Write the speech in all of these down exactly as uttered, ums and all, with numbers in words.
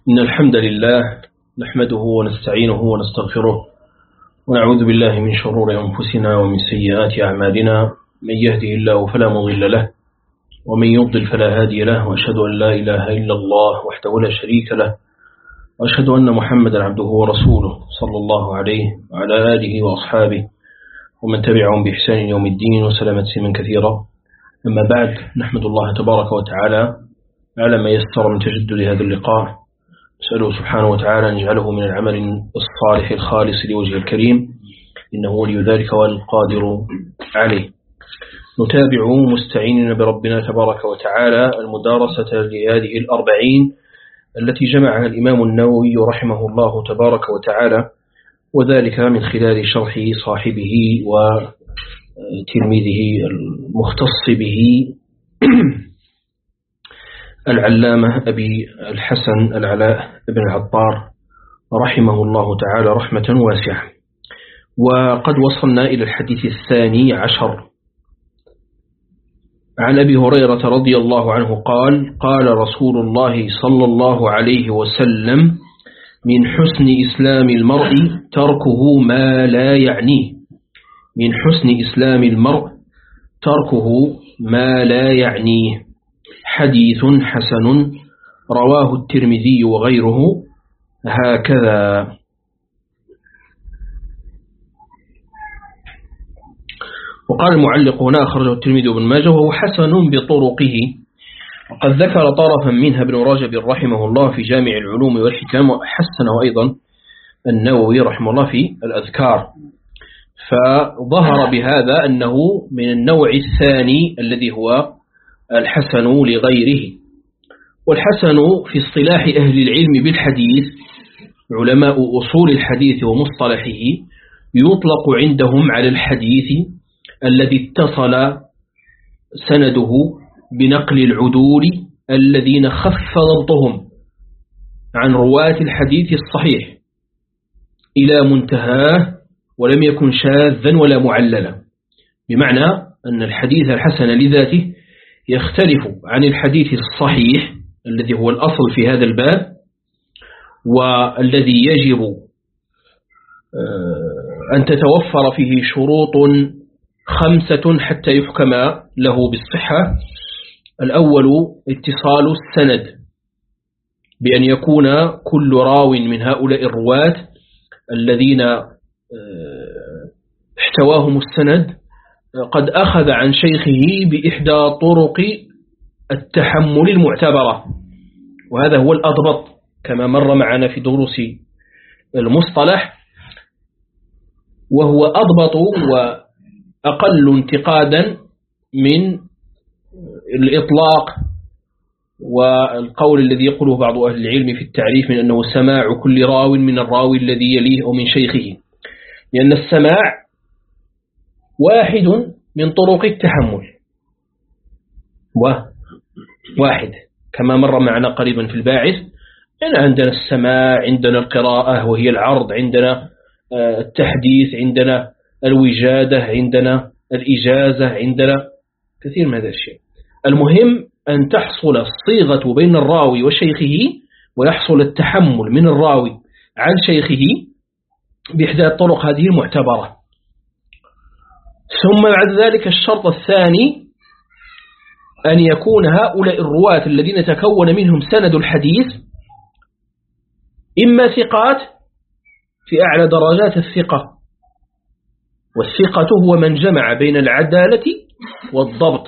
إن الحمد لله نحمده ونستعينه ونستغفره ونعوذ بالله من شرور أنفسنا ومن سيئات أعمالنا. من يهده الله فلا مضل له ومن يضلل فلا هادي له، وأشهد أن لا إله إلا الله وحده لا شريك له، وأشهد أن محمدا عبده ورسوله صلى الله عليه وعلى آله وأصحابه ومن تبعهم بإحسان يوم الدين وسلامة تسليما كثيرا. أما بعد، نحمد الله تبارك وتعالى على ما يسر من تجدد هذا اللقاء، نسأله سبحانه وتعالى أن يجعله من العمل الصالح الخالص لوجه الكريم، إنه ولي ذلك والقادر عليه. نتابع مستعينين بربنا تبارك وتعالى المدارسة لهذه الأربعين التي جمعها الإمام النووي رحمه الله تبارك وتعالى، وذلك من خلال شرح صاحبه وتلميذه المختص به العلامة أبي الحسن العلاء بن العطار رحمه الله تعالى رحمة واسعة. وقد وصلنا إلى الحديث الثاني عشر عن أبي هريرة رضي الله عنه قال: قال رسول الله صلى الله عليه وسلم: من حسن إسلام المرء تركه ما لا يعنيه. من حسن إسلام المرء تركه ما لا يعنيه. حديث حسن رواه الترمذي وغيره هكذا. وقال المعلق هنا: أخرجه الترمذي وابن ماجه وهو حسن بطرقه. وقد ذكر طرفا منها ابن رجب رحمه الله في جامع العلوم والحكام، وحسنه أيضا النووي رحمه الله في الأذكار. فظهر بهذا أنه من النوع الثاني الذي هو الحسن لغيره. والحسن في اصطلاح أهل العلم بالحديث، علماء أصول الحديث ومصطلحه، يطلق عندهم على الحديث الذي اتصل سنده بنقل العدول الذين خف ضبطهم عن رواة الحديث الصحيح إلى منتهاه، ولم يكن شاذا ولا معللا. بمعنى أن الحديث الحسن لذاته يختلف عن الحديث الصحيح الذي هو الأصل في هذا الباب، والذي يجب أن تتوفر فيه شروط خمسة حتى يحكم له بالصحة. الأول اتصال السند، بأن يكون كل راو من هؤلاء الرواة الذين احتواهم السند قد أخذ عن شيخه بإحدى طرق التحمل المعتبرة، وهذا هو الأضبط كما مر معنا في دروس المصطلح، وهو أضبط وأقل انتقادا من الإطلاق والقول الذي يقوله بعض أهل العلم في التعريف من أنه سماع كل راو من الراوي الذي يليه أو من شيخه، لأن السماع واحد من طرق التحمل، واحد كما مر معنا قريبا في الباعث. يعني عندنا السماع، عندنا القراءة وهي العرض، عندنا التحديث، عندنا الوجادة، عندنا الإجازة، عندنا كثير من هذا الشيء. المهم أن تحصل الصيغة بين الراوي وشيخه، ويحصل التحمل من الراوي عن شيخه بإحدى الطرق هذه المعتبرة. ثم بعد ذلك الشرط الثاني أن يكون هؤلاء الرواة الذين تكون منهم سند الحديث إما ثقات في أعلى درجات الثقة، والثقة هو من جمع بين العدالة والضبط،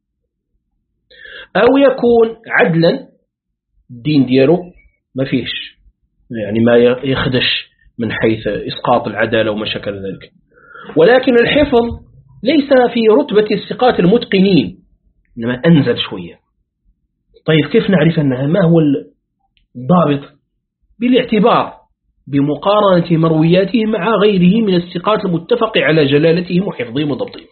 أو يكون عدلا، الدين دياله ما فيش يعني ما يخدش من حيث إسقاط العدالة وما شكل ذلك، ولكن الحفظ ليس في رتبة الثقات المتقنين، إنما أنزل شوية. طيب كيف نعرف أنها؟ ما هو الضابط؟ بالاعتبار بمقارنة مروياته مع غيره من الثقات المتفق على جلالتهم وحفظهم وضبطهم.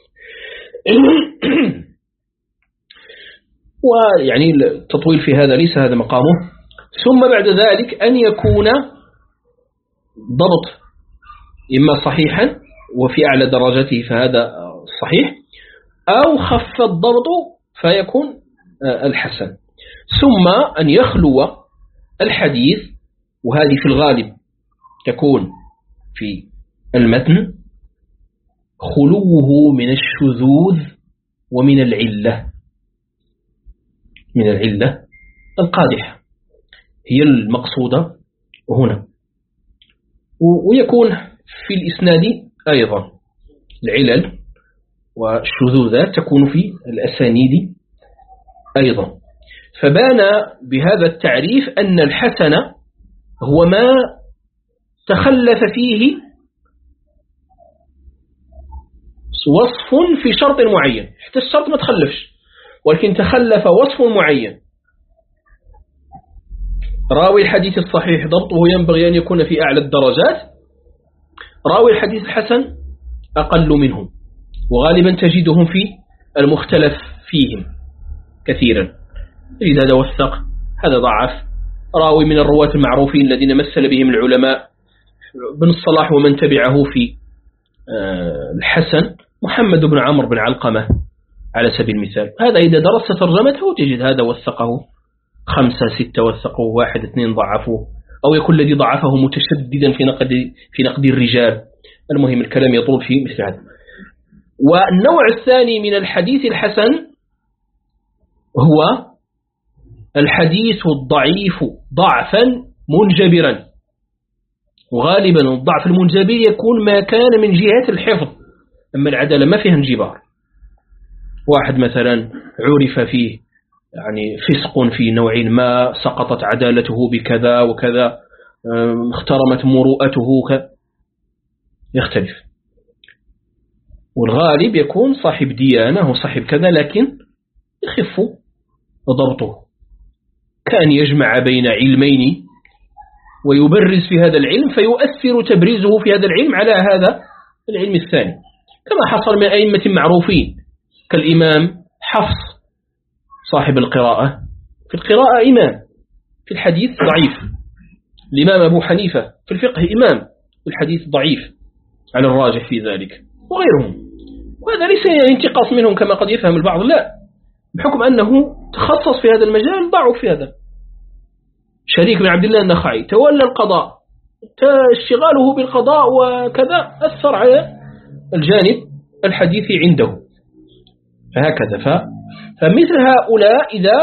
ويعني التطويل في هذا ليس هذا مقامه. ثم بعد ذلك أن يكون ضبط إما صحيحا وفي أعلى درجته فهذا صحيح، أو خف الضبط فيكون الحسن. ثم أن يخلو الحديث وهذه في الغالب تكون في المتن، خلوه من الشذوذ ومن العلة، من العلة القادحة هي المقصودة هنا. ويكون في الإسناد أيضا العلل والشذوذات تكون في الأسانيد أيضا. فبان بهذا التعريف أن الحسن هو ما تخلف فيه وصف في شرط معين، حتى الشرط ما تخلفش ولكن تخلف وصف معين. راوي الحديث الصحيح ضبطه ينبغي أن يكون في أعلى الدرجات، راوي الحديث الحسن أقل منهم، وغالبا تجدهم في المختلف فيهم كثيرا، تجد هذا وثق هذا ضعف. راوي من الرواة المعروفين الذين مثل بهم العلماء بن الصلاح ومن تبعه في الحسن محمد بن عمرو بن علقمة على سبيل المثال، هذا إذا درست ترجمته تجد هذا وثقه خمسة ستة وثقه، واحد اثنين ضعفوه، أو يكون الذي ضعفه متشددا في نقد في نقد الرجال. المهم الكلام يطول في مثل هذا. والنوع الثاني من الحديث الحسن هو الحديث الضعيف ضعفا منجبرا، وغالبا الضعف المنجبر يكون ما كان من جهة الحفظ، أما العدالة ما فيها انجبار. واحد مثلا عرف فيه يعني فسق في نوع ما، سقطت عدالته بكذا وكذا، اخترمت مروءته، يختلف. والغالب يكون صاحب ديانة وصاحب كذا لكن يخف ضبطه، كان يجمع بين علمين ويبرز في هذا العلم فيؤثر تبريزه في هذا العلم على هذا العلم الثاني، كما حصل من أئمة معروفين كالإمام حفص صاحب القراءة، في القراءة إمام، في الحديث ضعيف. الإمام أبو حنيفة في الفقه إمام، في الحديث ضعيف على الراجح في ذلك، وغيرهم. وهذا ليس انتقاص منهم كما قد يفهم البعض، لا، بحكم أنه تخصص في هذا المجال ضعف في هذا. شريك بن عبد الله النخعي تولى القضاء، اشتغاله بالقضاء وكذا أثر على الجانب الحديثي عنده، فهكذا. ف... فمثل هؤلاء إذا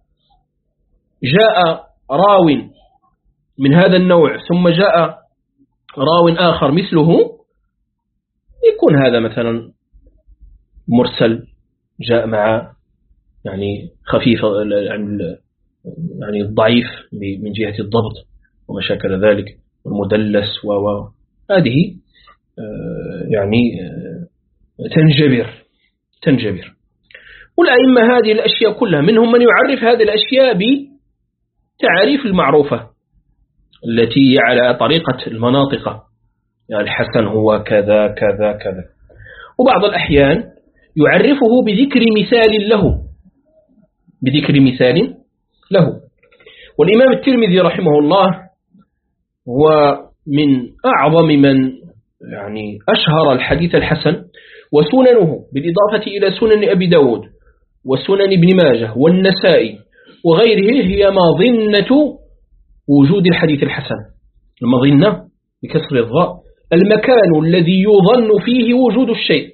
جاء راو من هذا النوع ثم جاء راو آخر مثله، يكون هذا مثلا مرسل جاء مع يعني خفيف يعني الضعيف من جهة الضبط وما شاكل ذلك، والمدلس وهذه يعني تنجبر تنجبر والأئمة هذه الأشياء كلها منهم من يعرف هذه الأشياء بتعريف المعروفة التي على طريقة المناطق، يعني الحسن هو كذا كذا كذا. وبعض الأحيان يعرفه بذكر مثال له بذكر مثال له. والإمام الترمذي رحمه الله هو من أعظم من يعني أشهر الحديث الحسن، وسننه بالإضافة إلى سنن أبي داود وسنن ابن ماجه والنسائي وغيره هي مظنة وجود الحديث الحسن. المظنة بكسر الضاء المكان الذي يظن فيه وجود الشيء،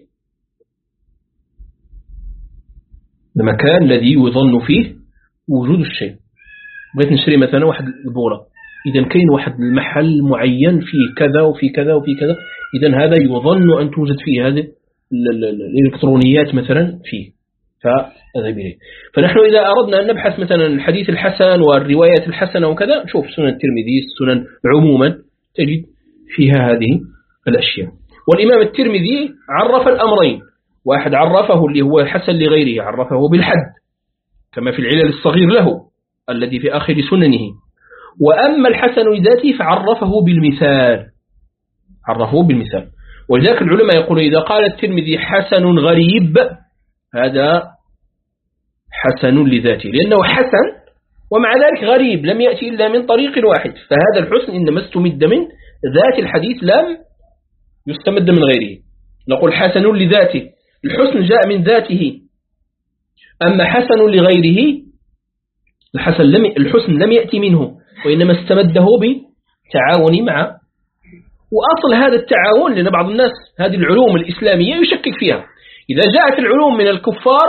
المكان الذي يظن فيه وجود الشيء. بغيت نشري مثلا واحد البورة، إذا كاين واحد المحل معين فيه كذا وفي كذا وفي كذا، إذا هذا يظن أن توجد فيه هذه الإلكترونيات مثلا فيه، فهذا به. فنحن إذا أردنا أن نبحث مثلا الحديث الحسن والروايات الحسنة وكذا، نشوف سنن الترمذي، السنن عموما تجد فيها هذه الأشياء. والإمام الترمذي عرف الأمرين، واحد عرفه اللي هو حسن لغيره، عرفه بالحد كما في العلل الصغير له الذي في آخر سننه، وأما الحسن لذاته فعرفه بالمثال، عرفه بالمثال. ولذلك العلماء يقولون إذا قال الترمذي حسن غريب هذا حسن لذاته، لأنه حسن ومع ذلك غريب، لم يأتي إلا من طريق واحد، فهذا الحسن إنما استمد من ذات الحديث لم يستمد من غيره. نقول حسن لذاته، الحسن جاء من ذاته. أما حسن لغيره الحسن لم الحسن لم يأتي منه، وإنما استمده التعاون مع، وأصل هذا التعاون لأن بعض الناس هذه العلوم الإسلامية يشكك فيها، إذا جاءت العلوم من الكفار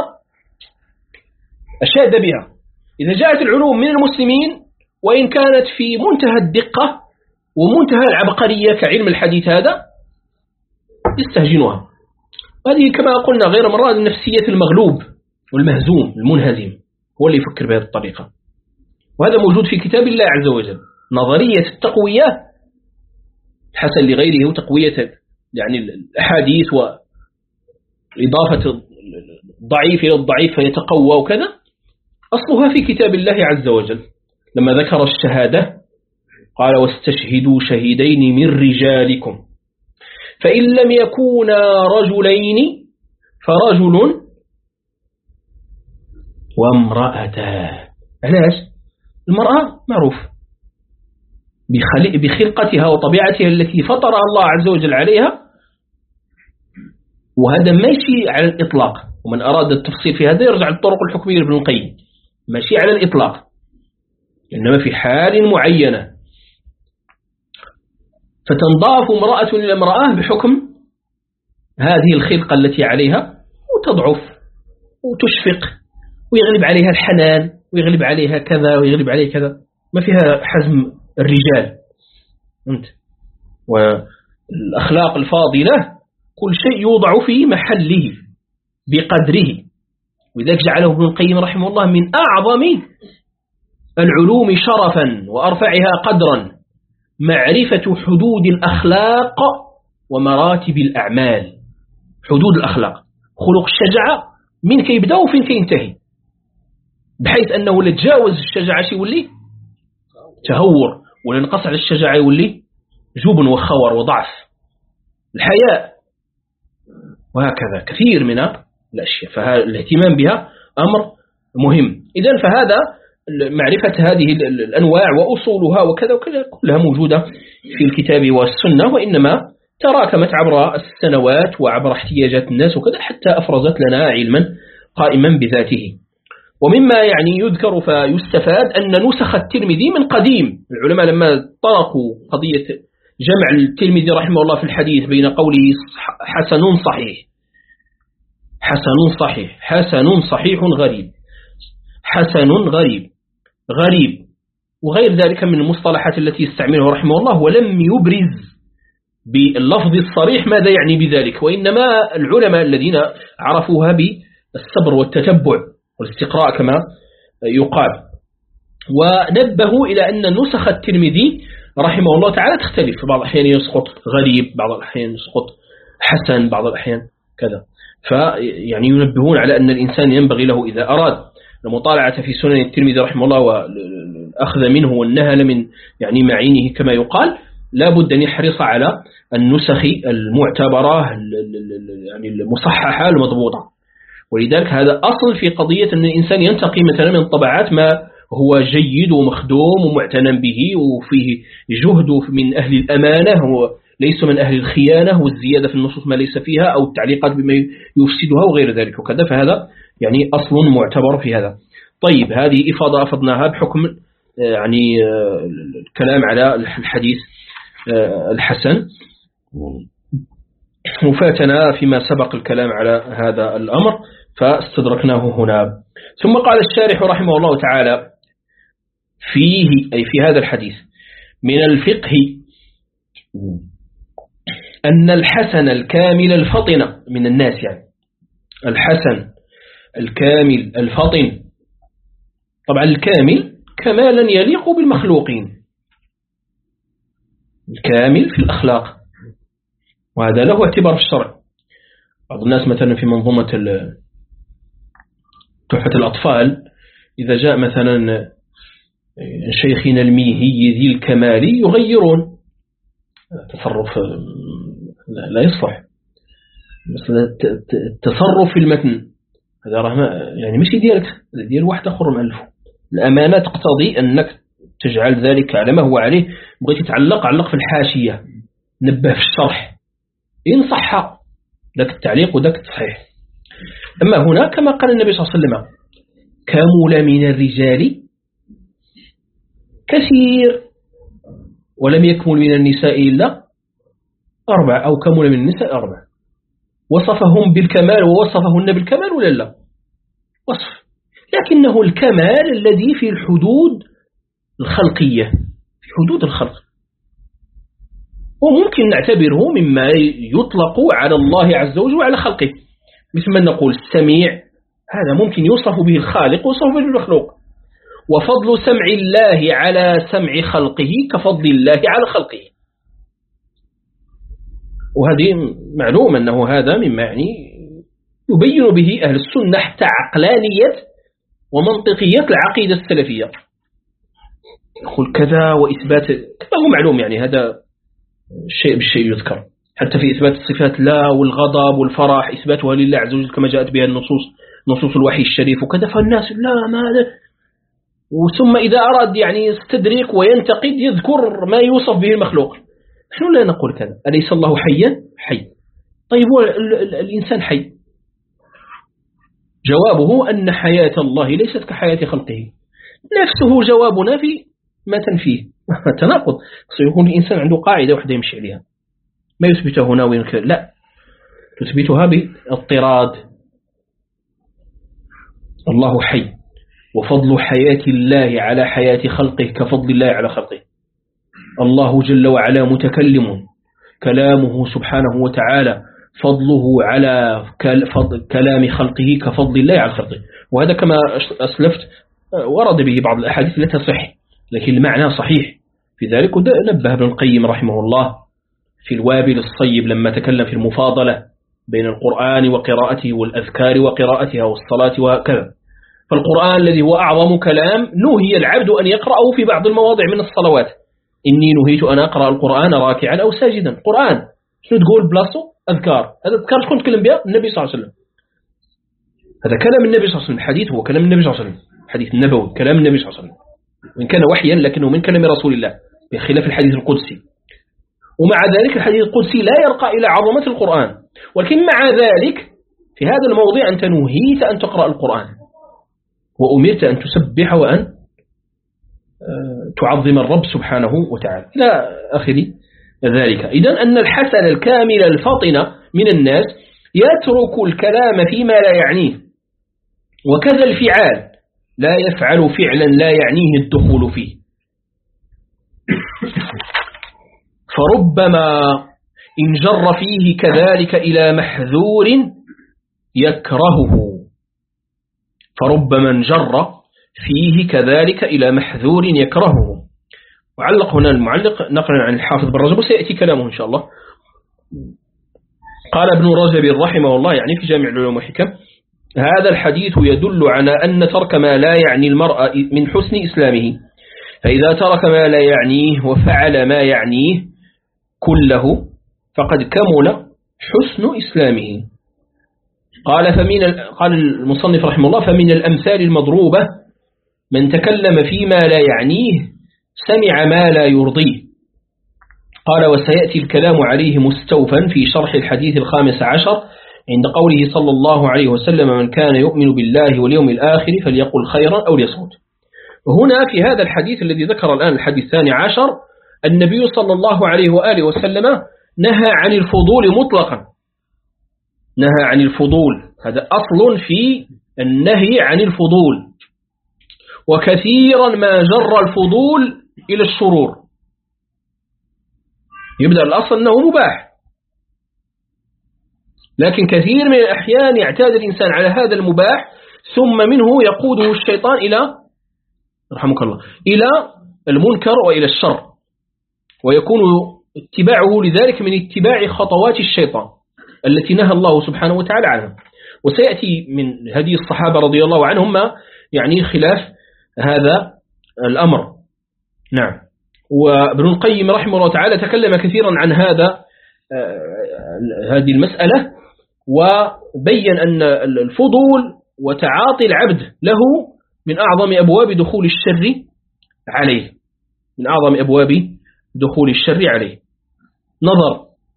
أشاد بها، إذا جاءت العلوم من المسلمين وإن كانت في منتهى الدقة ومنتهى العبقرية كعلم الحديث هذا يستهجنها. هذه كما قلنا غير مرة نفسية المغلوب والمهزوم المنهزم هو اللي يفكر بهذه الطريقة، وهذا موجود في كتاب الله عز وجل. نظرية التقوية حسن لغيره وتقوية يعني الأحاديث وإضافة الضعيف إلى الضعيف فيتقوى وكذا، أصلها في كتاب الله عز وجل. لما ذكر الشهادة قال واستشهدوا شهيدين من رجالكم فإن لم يكونا رجلين فرجل وامرأتان. علاش؟ المرأة معروف بخلقتها وطبيعتها التي فطرها الله عز وجل عليها، وهذا ماشي على الإطلاق، ومن أراد التفصيل في هذا يرجع للطرق الحكمية لابن القيم، ماشي على الإطلاق، إنما في حال معينة فتنضاف امرأة إلى امرأة بحكم هذه الخلقة التي عليها، وتضعف وتشفق ويغلب عليها الحنان ويغلب عليها كذا ويغلب عليها كذا، ما فيها حزم الرجال. أنت والأخلاق الفاضلة كل شيء يوضع في محله بقدره، وذلك جعله ابن القيم رحمه الله من أعظم العلوم شرفا وأرفعها قدرا معرفة حدود الأخلاق ومراتب الأعمال. حدود الأخلاق، خلق الشجاعة من كيبدأ وفين كينتهي، بحيث أنه لتجاوز الشجاعة يولي تهور، ولنقص على الشجاعة يولي جبن وخور وضعف. الحياء وهكذا كثير من الأشياء، فالاهتمام بها أمر مهم. إذن فهذا معرفة هذه الأنواع وأصولها وكذا وكذا كلها موجودة في الكتاب والسنة، وإنما تراكمت عبر السنوات وعبر احتياجات الناس وكذا حتى أفرزت لنا علما قائما بذاته. ومما يعني يذكر فيستفاد أن نسخ الترمذي من قديم. العلماء لما طرقوا قضية جمع الترمذي رحمه الله في الحديث بين قوله حسن صحيح حسن صحيح حسن صحيح غريب حسن غريب غريب وغير ذلك من المصطلحات التي يستعملها رحمه الله، ولم يبرز باللفظ الصريح ماذا يعني بذلك، وإنما العلماء الذين عرفوها بالصبر والتتبع والاستقراء كما يقال. ونبهوا إلى أن نسخ الترمذي رحمه الله تعالى تختلف، في بعض الأحيان يسقط غريب، بعض الأحيان يسقط حسن، بعض الأحيان كذا. فيعني ينبهون على أن الإنسان ينبغي له إذا أراد المطالعة في سنن الترمذي رحمه الله والأخذ منه والنهل من يعني معينه كما يقال، لا بد أن يحرص على النسخ المعتبرة يعني المصححة المضبوطة. ولذلك هذا أصل في قضية أن الإنسان ينتقي مثلا من طبعات ما هو جيد ومخدوم ومعتنى به وفيه جهد من أهل الأمانة وليس من أهل الخيانة والزيادة في النصوص ما ليس فيها أو التعليقات بما يفسدها وغير ذلك وكذا، فهذا يعني أصل معتبر في هذا. طيب هذه إفاضة أفضناها بحكم يعني الكلام على الحديث الحسن، وفاتنا فيما سبق الكلام على هذا الأمر فاستدركناه هنا. ثم قال الشارح رحمه الله تعالى فيه أي في هذا الحديث من الفقه أن الحسن الكامل الفطن من الناس، يعني الحسن الكامل الفطن، طبعا الكامل كمالا يليق بالمخلوقين، الكامل في الأخلاق، وهذا له اعتبار في الشرع. بعض الناس مثلا في منظومة تحفة الأطفال إذا جاء مثلا شيخنا الميهي ذي الكمال يغيرون تصرف لا يصلح، مثلا التصرف في المتن هذا يعني مش ديالك، ديال واحد آخر مألفه. الأمانة تقتضي أنك تجعل ذلك على ما هو عليه، بغيت تتعلق علق في الحاشية، نبه في الشرح إن صح ذاك التعليق وذاك التصحيح. أما هنا كما قال النبي صلى الله عليه وسلم كمل من الرجال كثير ولم يكمل من النساء إلا أربع أو كمل من النساء أربع. وصفهم بالكمال ووصفهن بالكمال ولا لا؟ وصف، لكنه الكمال الذي في الحدود الخلقية، في حدود الخلق، وممكن نعتبره مما يطلق على الله عز وجل وعلى خلقه، مثل ما نقول السميع، هذا ممكن يوصف به الخالق ويوصف به المخلوق. وفضل سمع الله على سمع خلقه كفضل الله على خلقه، وهذه معلوم أنه هذا مما يعني يبين به أهل السنة حتى عقلانية ومنطقية العقيدة السلفية. يقول كذا وإثبات كذا هو معلوم، يعني هذا الشيء بالشيء يذكر. حتى في إثبات الصفات لا والغضب والفرح إثباتها لله عز وجل كما جاءت بها النصوص، نصوص الوحي الشريف وكذا، فالناس لا ماذا، وثم إذا أراد يعني يستدرك وينتقد يذكر ما يوصف به المخلوق. نحن لا نقول كذا. أليس الله حيا؟ حي. طيب هو الإنسان حي؟ جوابه أن حياة الله ليست كحياة خلقه، نفسه جوابنا في ما تنفيه تناقض. سيكون الإنسان عنده قاعدة واحدة يمشي عليها، ما يثبتها هنا وينكر، لا، تثبتها باضطراد. الله حي، وفضل حياة الله على حياة خلقه كفضل الله على خلقه. الله جل وعلا متكلم، كلامه سبحانه وتعالى فضله على كلام خلقه كفضل الله على خلقه. وهذا كما أسلفت ورد به بعض الأحاديث لا تصح، لكن المعنى صحيح في ذلك. ونبه ابن القيم رحمه الله في الوابل الصيب لما تكلم في المفاضلة بين القرآن وقراءته والأذكار وقراءتها والصلاة وكذا. فالقرآن الذي هو أعظم كلام نهي العبد أن يقرأه في بعض المواضع من الصلوات. إني نهيت أن أقرأ القرآن راكعا أو ساجدا. قرآن شنو تقول بلاصه؟ أذكار. هذا أذكار شكون تكلم بها؟ النبي صلى الله عليه وسلم. هذا كلام النبي صلى الله عليه وسلم، الحديث هو كلام النبي صلى الله عليه وسلم، حديث النبوي كلام النبي صلى الله عليه وسلم، وإن كان وحيا لكنه من كلام رسول الله بخلاف الحديث القدسي. ومع ذلك الحديث القدسي لا يرقى إلى عظمة القرآن، ولكن مع ذلك في هذا الموضوع أنت نهيت أن تقرأ القرآن، وأمرت أن تسبح وأن تعظم الرب سبحانه وتعالى إلى آخر ذلك. إذن أن الحسن الكامل الفطن من الناس يترك الكلام فيما لا يعنيه، وكذا الفعال لا يفعل فعلا لا يعنيه الدخول فيه. فربما إن جر فيه كذلك إلى محذور يكرهه، فربما انجر فيه كذلك إلى محذور يكرهه. وعلق هنا المعلق نقلا عن الحافظ بن رجب وسيأتي كلامه إن شاء الله. قال ابن رجب رحمه الله يعني في جامع العلوم والحكم: هذا الحديث يدل على أن ترك ما لا يعني المرء من حسن إسلامه، فإذا ترك ما لا يعنيه وفعل ما يعنيه كله فقد كمل حسن إسلامه. قال فمن قال المصنف رحمه الله: فمن الأمثال المضروبة من تكلم فيما لا يعنيه سمع ما لا يرضيه. قال: وسيأتي الكلام عليه مستوفا في شرح الحديث الخامس عشر عند قوله صلى الله عليه وسلم: من كان يؤمن بالله واليوم الآخر فليقل خيرا أو ليصمت. وهنا في هذا الحديث الذي ذكر الآن الحديث الثاني عشر النبي صلى الله عليه وآله وسلم نهى عن الفضول مطلقا، نهى عن الفضول، هذا أصل في النهي عن الفضول. وكثيرا ما جر الفضول إلى الشرور، يبدأ الأصل أنه مباح، لكن كثير من الأحيان يعتاد الإنسان على هذا المباح ثم منه يقوده الشيطان إلى رحمك الله إلى المنكر وإلى الشر، ويكون اتباعه لذلك من اتباع خطوات الشيطان التي نهى الله سبحانه وتعالى عنها. وسيأتي من هدي الصحابة رضي الله عنهم ما يعني خلاف هذا الأمر. نعم. وابن القيم رحمه الله تعالى تكلم كثيرا عن هذا هذه المسألة، وبين أن الفضول وتعاطي العبد له من أعظم أبواب دخول الشر عليه، من أعظم أبواب دخول الشر عليه. نظر،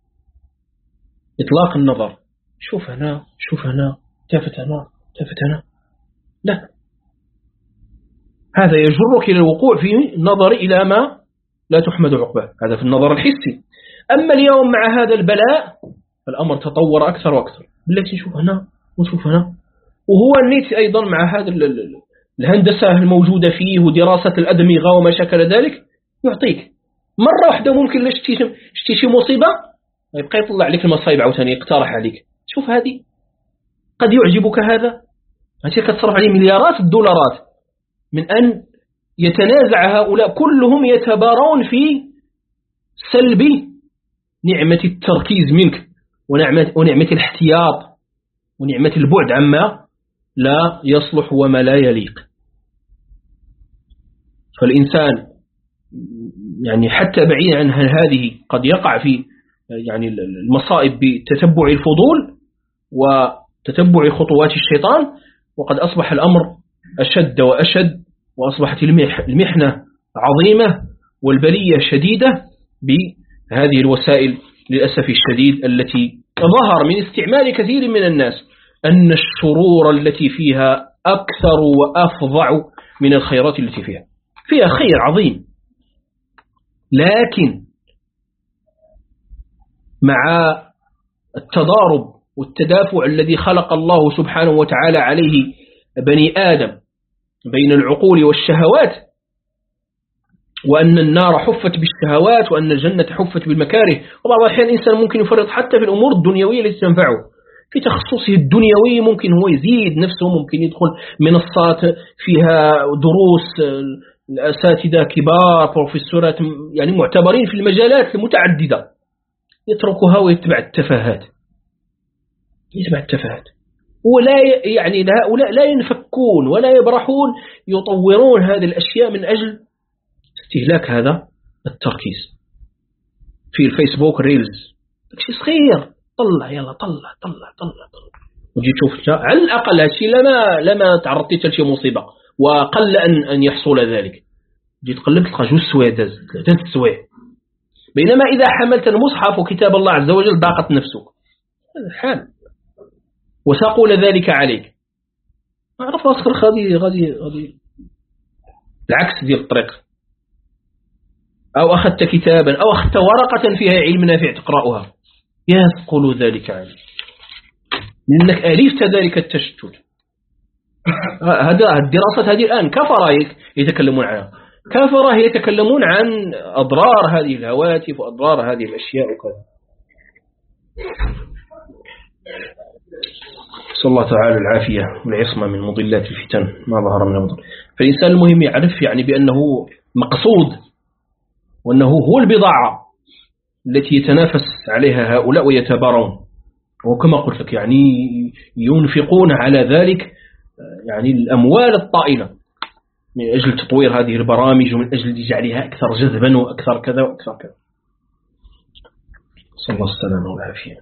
إطلاق النظر، شوف هنا شوف هنا تفت هنا تفت هنا، لا، هذا يجرك إلى الوقوع في النظر إلى ما لا تحمد عقباه. هذا في النظر الحسي. أما اليوم مع هذا البلاء الأمر تطور أكثر وأكثر. بالتي شوف هنا وشوف هنا، وهو النيت أيضا مع هذا الهندسة الموجودة فيه ودراسة الأدمغة وما شكل ذلك يعطيك مرة واحدة ممكن لاش تشتي شي مصيبة يبقى يطلع لك المصايب عاوتاني يقترح عليك. شوف هذه قد يعجبك هذا، هذه كتصرف عليه مليارات الدولارات من أن يتنازع هؤلاء كلهم يتبارون في سلب نعمة التركيز منك ونعمة, ونعمة الاحتياط ونعمة البعد عما لا يصلح وما لا يليق. فالإنسان يعني حتى بعيد عن هذه قد يقع في يعني المصائب بتتبع الفضول وتتبع خطوات الشيطان، وقد أصبح الأمر أشد وأشد، وأصبحت المحنة عظيمة والبلية شديدة بهذه الوسائل للأسف الشديد التي ظهر من استعمال كثير من الناس أن الشرور التي فيها أكثر وأفظع من الخيرات التي فيها. فيها خير عظيم، لكن مع التضارب والتدافع الذي خلق الله سبحانه وتعالى عليه بني آدم بين العقول والشهوات، وأن النار حفت بالشهوات وأن الجنة حفت بالمكاره، وبعض الأحيان الإنسان ممكن يفرط حتى في الأمور الدنيوية التي تنفعه في تخصصه الدنيوي. ممكن هو يزيد نفسه، ممكن يدخل منصات فيها دروس الأساتذة كبار بروفيسورات يعني معتبرين في المجالات المتعددة، يتركها ويتبع التفاهات يتبع التفاهات ولا يعني هؤلاء لا ينفكون ولا يبرحون، يطورون هذه الأشياء من أجل استهلاك هذا التركيز. في الفيسبوك ريلز شيء صغير، طلع يلا طلع طلع طلع طلع وجي تشوف على الأقل هالشيء لما لما تعرضت لشيء مصيبة وقل أن أن يحصل ذلك، جيت تقلب تلقى جوج سوايع ثلاث سوايع. بينما إذا حملت المصحف وكتاب الله عز وجل ضاقت نفسك. هذا الحال وساقول ذلك عليك. أعرف أصخر غادي غادي غادي العكس ديال الطريق، أو أخذت كتابا أو أخذت ورقة فيها علم نافع تقرأها يثقل ذلك عليك لأنك ألفت ذلك التشتت. هذا الدراسات هذه الآن كفرة يتكلمون عنها، كفرة يتكلمون عن أضرار هذه الهواتف وأضرار هذه الأشياء وكذا. صلى الله تعالى العافية والعصمة من مضلات الفتن ما ظهر من المضل. فالإنسان المهم يعرف يعني بأنه مقصود وأنه هو البضاعة التي يتنافس عليها هؤلاء ويتبارون، وكما قلت لك يعني ينفقون على ذلك يعني الأموال الطائلة من أجل تطوير هذه البرامج ومن أجل جعلها أكثر جذبا وأكثر كذا وأكثر كذا. صلى الله السلامة والعافية.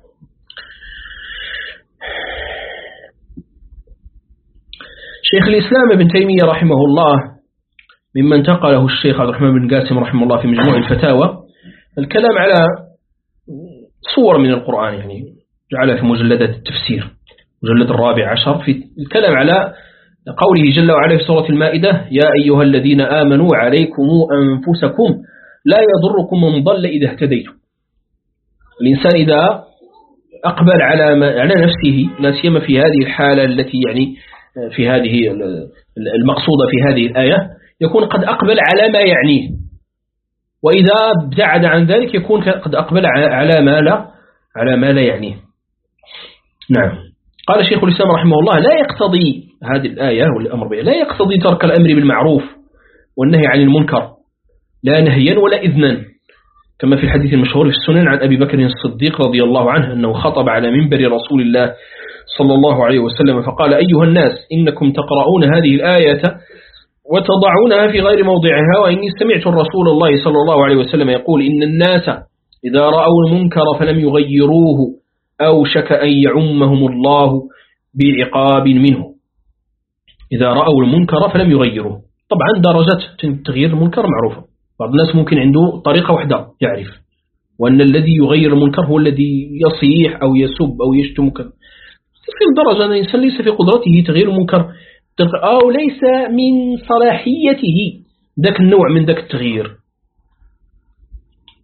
شيخ الإسلام ابن تيمية رحمه الله مما انتقله الشيخ عبد الرحمن بن قاسم رحمه الله في مجموع الفتاوى الكلام على صور من القرآن، يعني جعلها في مجلدات التفسير مجلد الرابع عشر في الكلام على قوله جل وعلا في سورة المائدة: يا أيها الذين آمنوا عليكم أنفسكم لا يضركم من ضل إذا اهتديتم. الإنسان إذا أقبل على على نفسه لا سيما في هذه الحالة التي يعني في هذه المقصودة في هذه الآية يكون قد أقبل على ما يعنيه، وإذا ابتعد عن ذلك يكون قد أقبل على ما لا على ما لا يعنيه. نعم. قال شيخ الإسلام رحمه الله: لا يقتضي هذه الآية والأمر بها لا يقتضي ترك الأمر بالمعروف والنهي عن المنكر، لا نهيا ولا إذنا، كما في الحديث المشهور في السنن عن أبي بكر الصديق رضي الله عنه أنه خطب على منبر رسول الله صلى الله عليه وسلم فقال: أيها الناس إنكم تقرؤون هذه الآية وتضعونها في غير موضعها، وإني سمعت الرسول الله صلى الله عليه وسلم يقول: إن الناس إذا رأوا المنكر فلم يغيروه أوشك أن يعمهم الله بعقاب منه. إذا رأوا المنكر فلم يغيروه. طبعا درجات تغيير المنكر معروفة، بعض الناس ممكن عنده طريقة واحدة يعرف، وأن الذي يغير المنكر هو الذي يصيح أو يسب أو يشتم كذا. في الدرجة أن الإنسان ليس في قدرته تغيير المنكر أو ليس من صلاحيته ذاك النوع من ذاك التغيير،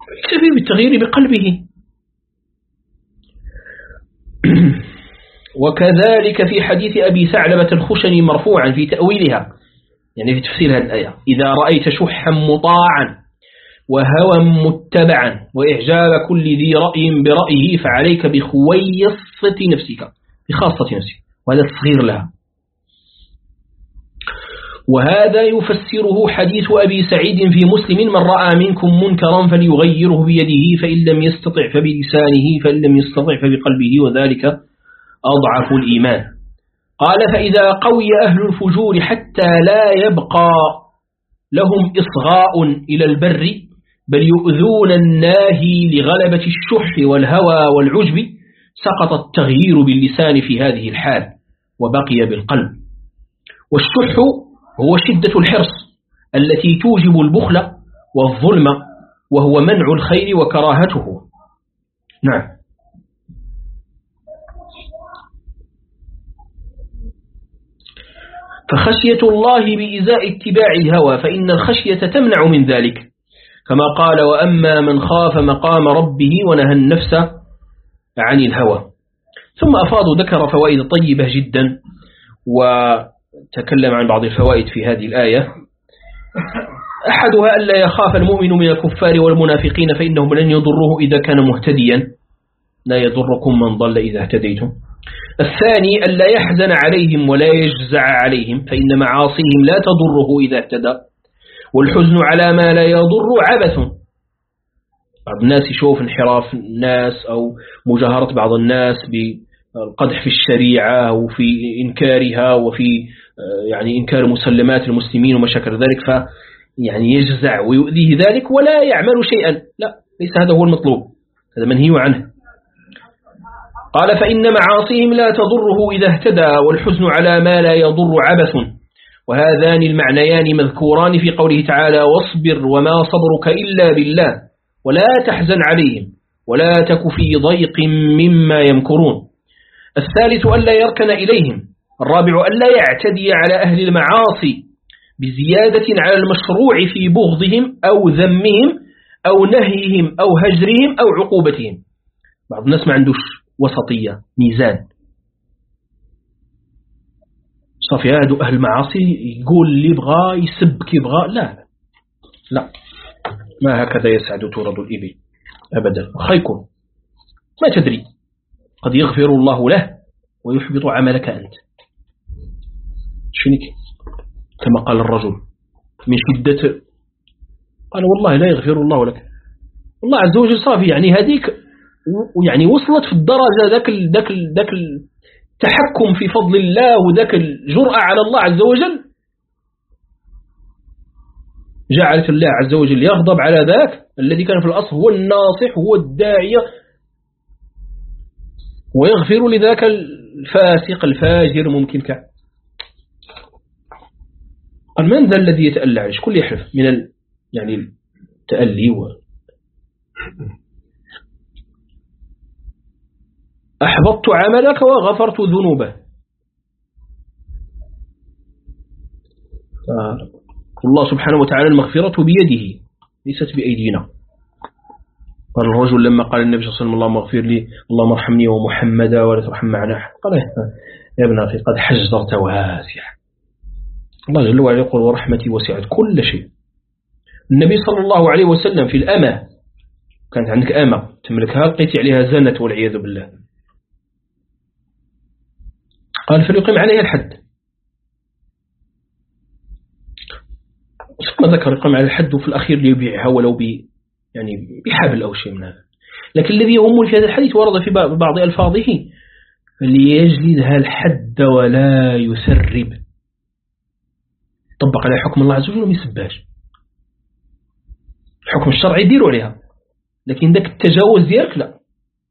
يكتفي بالتغيير بقلبه. وكذلك في حديث أبي ثعلبة الخشني مرفوعا في تأويلها، يعني في تفسير هذه الآية: إذا رأيت شحا مطاعا وهوى متبعا وإعجاب كل ذي رأي برأيه فعليك بخويصة نفسك، بخاصة نفسك، وهذا الصغير لها. وهذا يفسره حديث أبي سعيد في مسلم: من رأى منكم منكرا فليغيره بيده فإن لم يستطع فبلسانه فإن لم يستطع فبقلبه وذلك أضعف الإيمان. قال: فإذا قوي أهل الفجور حتى لا يبقى لهم إصغاء إلى البر بل يؤذون الناهي لغلبة الشح والهوى والعجب سقط التغيير باللسان في هذه الحال وبقي بالقلب. والشح هو شدة الحرص التي توجب البخل والظلم، وهو منع الخير وكراهته. نعم. فخشية الله بإزاء اتباع الهوى، فإن الخشية تمنع من ذلك، كما قال: وأما من خاف مقام ربه ونهى النفس عن الهوى. ثم أفاض ذكر فوائد طيبة جدا، وتكلم عن بعض الفوائد في هذه الآية. أحدها ألا يخاف المؤمن من الكفار والمنافقين فإنهم لن يضروه إذا كان مهتديا، لا يضركم من ضل إذا اهتديتم. الثاني ألا يحزن عليهم ولا يجزع عليهم فإن معاصيهم لا تضره إذا اهتدى، والحزن على ما لا يضر عبث. بعض الناس يشوف انحراف الناس أو مجاهرة بعض الناس بالقدح في الشريعة وفي إنكارها وفي يعني إنكار مسلمات المسلمين وما شكل ذلك، ف يعني يجزع ويؤذيه ذلك ولا يعمل شيئا. لا، ليس هذا هو المطلوب، هذا منهي عنه. قال: فإن معاصيهم لا تضره إذا اهتدى، والحزن على ما لا يضر عبث. وهذان المعنيان مذكوران في قوله تعالى: واصبر وما صبرك إلا بالله ولا تحزن عليهم ولا تك في ضيق مما يمكرون. الثالث ألا يركن إليهم. الرابع ألا يعتدي على أهل المعاصي بزيادة على المشروع في بغضهم أو ذمهم أو نهيهم أو هجرهم أو عقوبتهم. بعض الناس ما عندوش وسطية، ميزان. صافي هادو أهل المعاصي يقول اللي يبغى يسب كي يبغى. لا لا، ما هكذا يسعد تورد الإبل أبدا. خيكم ما تدري، قد يغفر الله له ويحبط عملك أنت. شنك كما قال الرجل من شدة، قال: والله لا يغفر الله لك. الله عز وجل صافي، يعني هذيك ويعني وصلت في الدرجة ذاك ال ذاك ال ذاك التحكم في فضل الله وذاك الجرأة على الله عز وجل، جعلت الله عز وجل يغضب على ذاك الذي كان في الأصل هو الناصح هو الداعية، ويغفر لذاك الفاسق الفاجر ممكن كان. قال: من ذا الذي يتألى عليه؟ كل يحلف من ال يعني التألي و أحبطت عملك وغفرت ذنوبه. الله سبحانه وتعالى المغفرة بيده ليست بأيدينا. قال الرجل لما قال النبي صلى الله عليه وسلم: اللهم اغفر لي، اللهم ارحمني ومحمدا ولا ترحم معنا أحد، قال: يا ابن أخي قد حجرت واسع. الله جل وعلا يقول: ورحمتي وسعت كل شيء. النبي صلى الله عليه وسلم في الأمة، كانت عندك أمة تملكها لقيت عليها زنت والعياذ بالله، قال: فليقيم عليها الحد. ثم ذكر يقيم على الحد وفي الأخير ليبيعها ولو ب يعني بحبل أو شيء من هذا. لكن الذي يهمني في هذا الحديث ورد في بعض ألفاظه: ليجلدها الحد ولا يسرب. طبق على حكم الله عز وجل وما يسباش. الحكم الشرعي يديروا عليها، لكن ذاك التجاوز ديالك لا.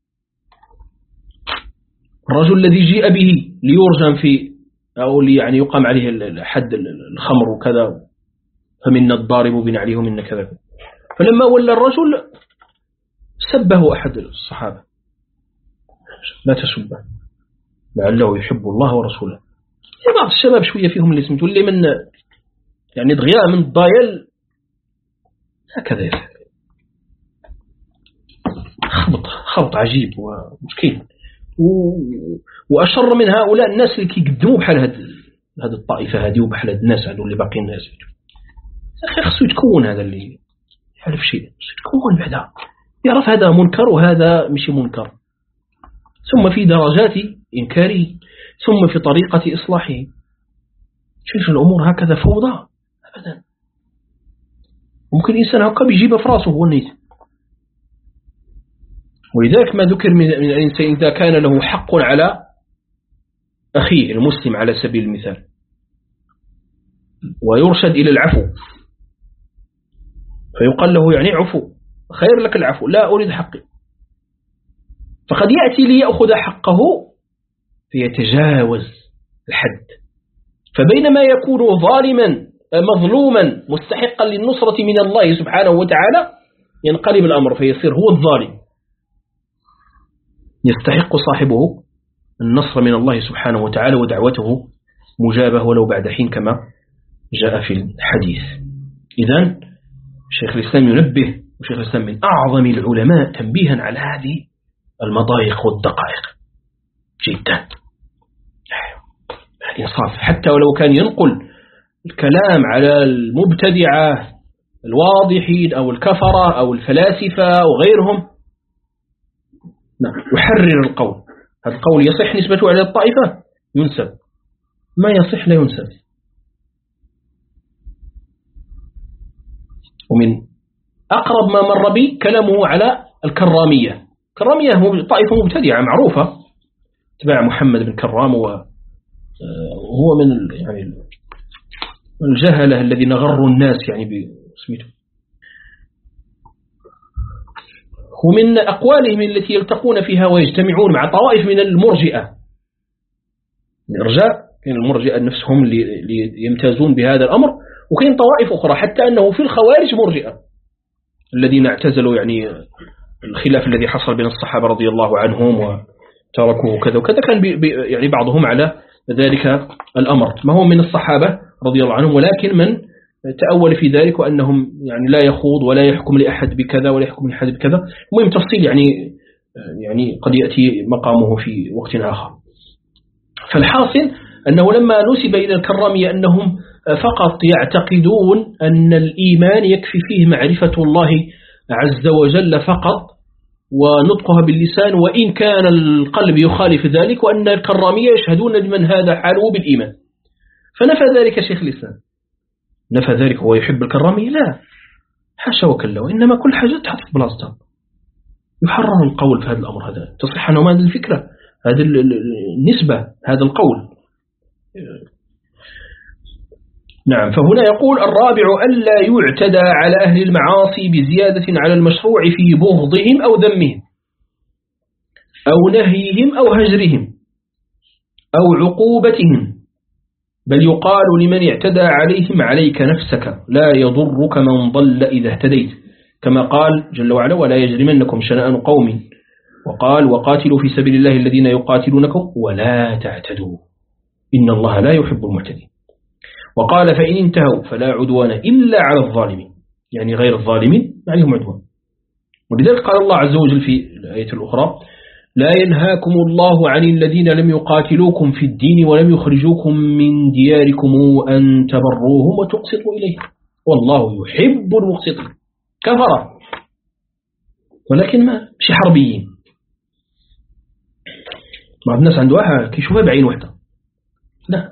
الرجل الذي جيء به ليرجم في أو يعني يقام عليه الحد الخمر وكذا، فمنا الضارب بنعليه ومنا كذا، فلما ولى الرجل سبه أحد الصحابة: لا تسبه لعله يحب الله ورسوله. بعض الشباب شوية فيهم اللي سمتوا اللي من يعني ضغياء من الضايل هكذا يفعل. خلط عجيب ومشكل. وأشر من هؤلاء الناس اللي كيقدموا بحال هذه هذه الطائفة هذه وبحال هذه الناس هذو اللي باقيين الناس أخي خصو يتكون هذا اللي يعرف شيء يتكون بعدا يعرف هذا منكر وهذا مش منكر، ثم في درجات إنكاره، ثم في طريقة إصلاحه. شوف الأمور هكذا فوضى أبدا. ممكن الإنسان هكا بيجيب في راسه هو النيت. ولذلك ما ذكر من الإنسان إذا كان له حق على أخيه المسلم على سبيل المثال ويرشد إلى العفو فيقال له يعني عفو خير لك العفو، لا أريد حقي، فقد يأتي ليأخذ حقه فيتجاوز الحد، فبينما يكون ظالما مظلوما مستحقا للنصرة من الله سبحانه وتعالى ينقلب الأمر فيصير هو الظالم، يستحق صاحبه النصر من الله سبحانه وتعالى ودعوته مجابة ولو بعد حين كما جاء في الحديث. إذن شيخ الإسلام ينبه، وشيخ الإسلام من أعظم العلماء تنبيها على هذه المضايق والدقائق جدا. الإنصاف حتى ولو كان ينقل الكلام على المبتدعة الواضحين أو الكفرة أو الفلاسفة وغيرهم يحرر القول. هذا القول يصح نسبته على الطائفة ينسب، ما يصح لا ينسب. ومن أقرب ما مر بي كلامه على الكرامية. الكرامية هو طائفة مبتدعة معروفة تبع محمد بن كرام، وهو من يعني الجهلة الذين غروا الناس يعني باسمته. ومن أقوالهم التي يلتقون فيها ويجتمعون مع طوائف من المرجئة، الإرجاء كان المرجئة نفسهم اللي يمتازون بهذا الأمر، وكاين طوائف أخرى حتى أنه في الخوارج مرجئة الذين اعتزلوا يعني الخلاف الذي حصل بين الصحابة رضي الله عنهم وتركوه كذا وكذا، كان بي بي يعني بعضهم على ذلك الأمر، ما هو من الصحابة رضي الله عنهم، ولكن من تأول في ذلك وأنهم يعني لا يخوض ولا يحكم لأحد بكذا ولا يحكم لأحد بكذا. المهم تفصيل يعني يعني قد يأتي مقامه في وقت آخر. فالحاصل أنه لما نسب إلى الكرامية أنهم فقط يعتقدون أن الإيمان يكفي فيه معرفة الله عز وجل فقط ونطقها باللسان، وإن كان القلب يخالف ذلك، وأن الكرامية يشهدون لمن هذا حاله بالإيمان. فنفى ذلك شيخ الإسلام، نفى ذلك هو يحب الكرامية؟ لا، حاشا وكلا، وإنما كل حاجة تحط في بلاصتها. يحرر القول في هذا الأمر، هذا تصح أنه ما هذه الفكرة، هذه النسبة، هذا القول. نعم. فهنا يقول الرابع ألا يعتدى على أهل المعاصي بزيادة على المشروع في بغضهم أو ذمهم أو نهيهم أو هجرهم أو عقوبتهم، بل يقال لمن اعتدى عليهم عليك نفسك لا يضرك من ضل إذا اهتديت، كما قال جل وعلا ولا يجرمنكم شنآن قوم، وقال وقاتلوا في سبيل الله الذين يقاتلونكم ولا تعتدوا إن الله لا يحب المعتدين. وقال فإن انتهوا فلا عدوان إلا على الظالمين، يعني غير الظالمين عليهم عدوان. ولذلك قال الله عز وجل في الآية الأخرى لا ينهاكم الله عن الذين لم يقاتلوكم في الدين ولم يخرجوكم من دياركم أن تبروهم وتقسطوا إليهم والله يحب المقسطين. كفر ولكن ما مش حربيين، ما الناس عندها كيشوفها بعين واحدة، لا.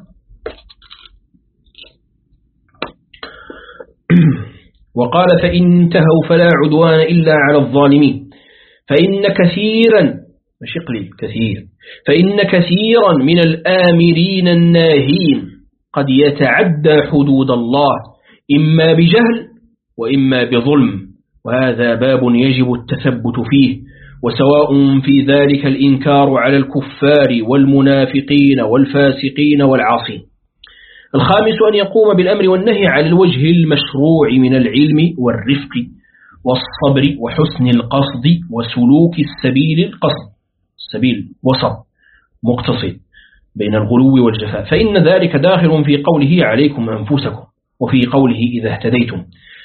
وقال فإن انتهوا فلا عدوان إلا على الظالمين فإن كثيرا مش قليل كثير فإن كثيرا من الآمرين الناهين قد يتعدى حدود الله إما بجهل وإما بظلم، وهذا باب يجب التثبت فيه، وسواء في ذلك الإنكار على الكفار والمنافقين والفاسقين والعاصين. الخامس أن يقوم بالأمر والنهي على الوجه المشروع من العلم والرفق والصبر وحسن القصد وسلوك السبيل القصد السبيل وسط مقتصد بين الغلو والجفاء، فإن ذلك داخل في قوله عليكم أنفسكم وفي قوله إذا اهتديتم،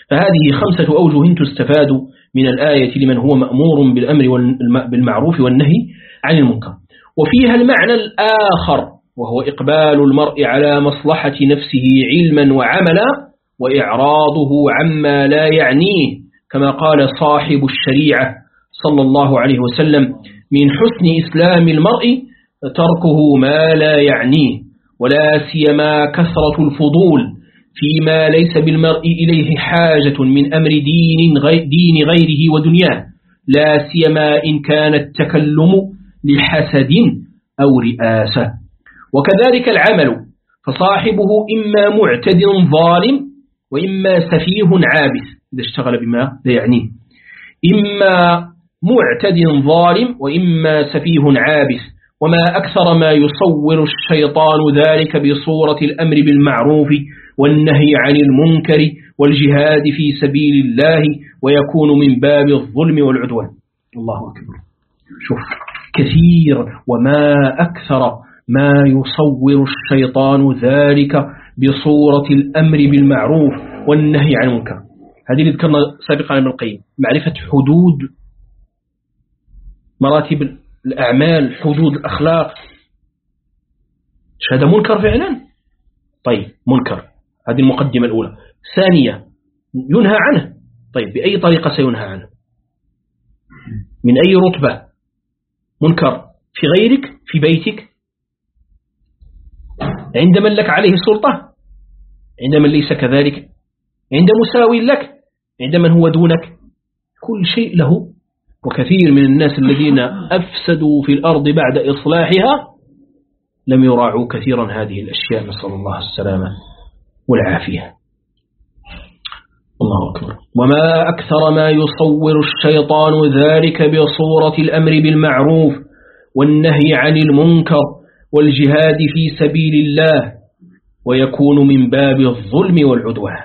فهذه خمسة أوجه تستفاد من الآية لمن هو مأمور بالأمر بالمعروف والنهي عن المنكر. وفيها المعنى الآخر وهو إقبال المرء على مصلحة نفسه علما وعملا وإعراضه عما لا يعنيه، كما قال صاحب الشريعة صلى الله عليه وسلم: من حسن إسلام المرء تركه ما لا يعنيه، ولا سيما كثرة الفضول فيما ليس بالمرء إليه حاجة من أمر دين, غي دين غيره ودنياه، لا سيما إن كان التكلم لحسد أو رئاسة. وكذلك العمل، فصاحبه إما معتد ظالم وإما سفيه عابث إذا اشتغل بما لا يعنيه، إما معتد ظالم وإما سفيه عابث. وما أكثر ما يصور الشيطان ذلك بصورة الأمر بالمعروف والنهي عن المنكر والجهاد في سبيل الله، ويكون من باب الظلم والعدوان. الله أكبر. شوف كثير وما أكثر ما يصور الشيطان ذلك بصورة الأمر بالمعروف والنهي عن المنكر. هذه اللي ذكرنا سابقا ابن القيم، معرفة حدود مراتب الأعمال، حدود الأخلاق. هذا منكر فعلا؟ طيب منكر، هذه المقدمة الأولى. ثانية ينهى عنه، طيب بأي طريقة سينهى عنه؟ من أي رتبة؟ منكر في غيرك، في بيتك، عند من لك عليه سلطة، عند من ليس كذلك، عند مساوي لك، عند من هو دونك، كل شيء له. وكثير من الناس الذين أفسدوا في الأرض بعد إصلاحها لم يراعوا كثيرا هذه الأشياء، نسأل الله السلامة والعافية. الله أكبر. وما أكثر ما يصور الشيطان ذلك بصورة الأمر بالمعروف والنهي عن المنكر والجهاد في سبيل الله، ويكون من باب الظلم والعدوان.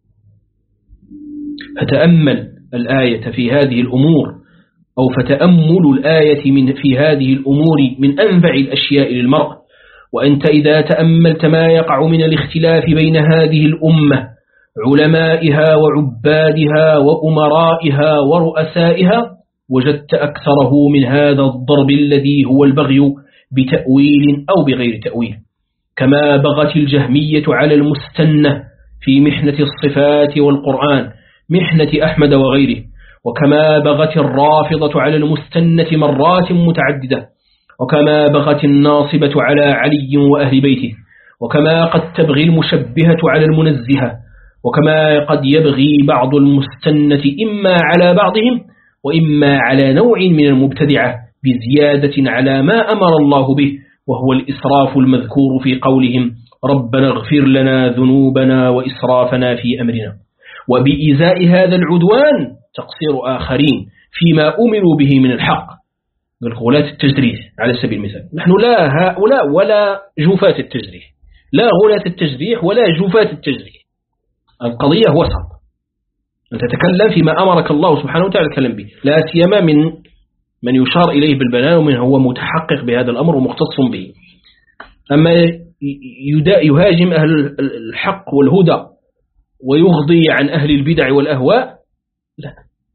فتأمل الآية في هذه الأمور، أو فتأمل الآية من في هذه الأمور من أنفع الأشياء للمرء. وأنت إذا تأملت ما يقع من الاختلاف بين هذه الأمة، علمائها وعبادها وأمرائها ورؤسائها، وجدت أكثره من هذا الضرب الذي هو البغي بتأويل أو بغير تأويل، كما بغت الجهمية على المستنة في محنة الصفات والقرآن، محنة أحمد وغيره، وكما بغت الرافضة على المستنة مرات متعددة، وكما بغت الناصبة على علي وأهل بيته، وكما قد تبغي المشبهة على المنزهة، وكما قد يبغي بعض المستنة إما على بعضهم وإما على نوع من المبتدعة بزيادة على ما أمر الله به، وهو الإسراف المذكور في قولهم: ربنا اغفر لنا ذنوبنا وإسرافنا في أمرنا. وبإزاء هذا العدوان تقصير آخرين فيما أمروا به من الحق، غلاة التجريح على سبيل المثال. نحن لا هؤلاء ولا جوفات التجريح، لا غلاة التجريح ولا جوفات التجريح. القضية وسط، أن تتكلم فيما أمرك الله سبحانه وتعالى تكلم به، لا سيما من من يشار إليه بالبنان ومن هو متحقق بهذا الأمر ومختص به. أما يهاجم أهل الحق والهدى ويغضي عن أهل البدع والأهواء، لا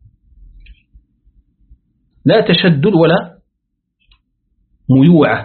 لا تشدد ولا ميوعة.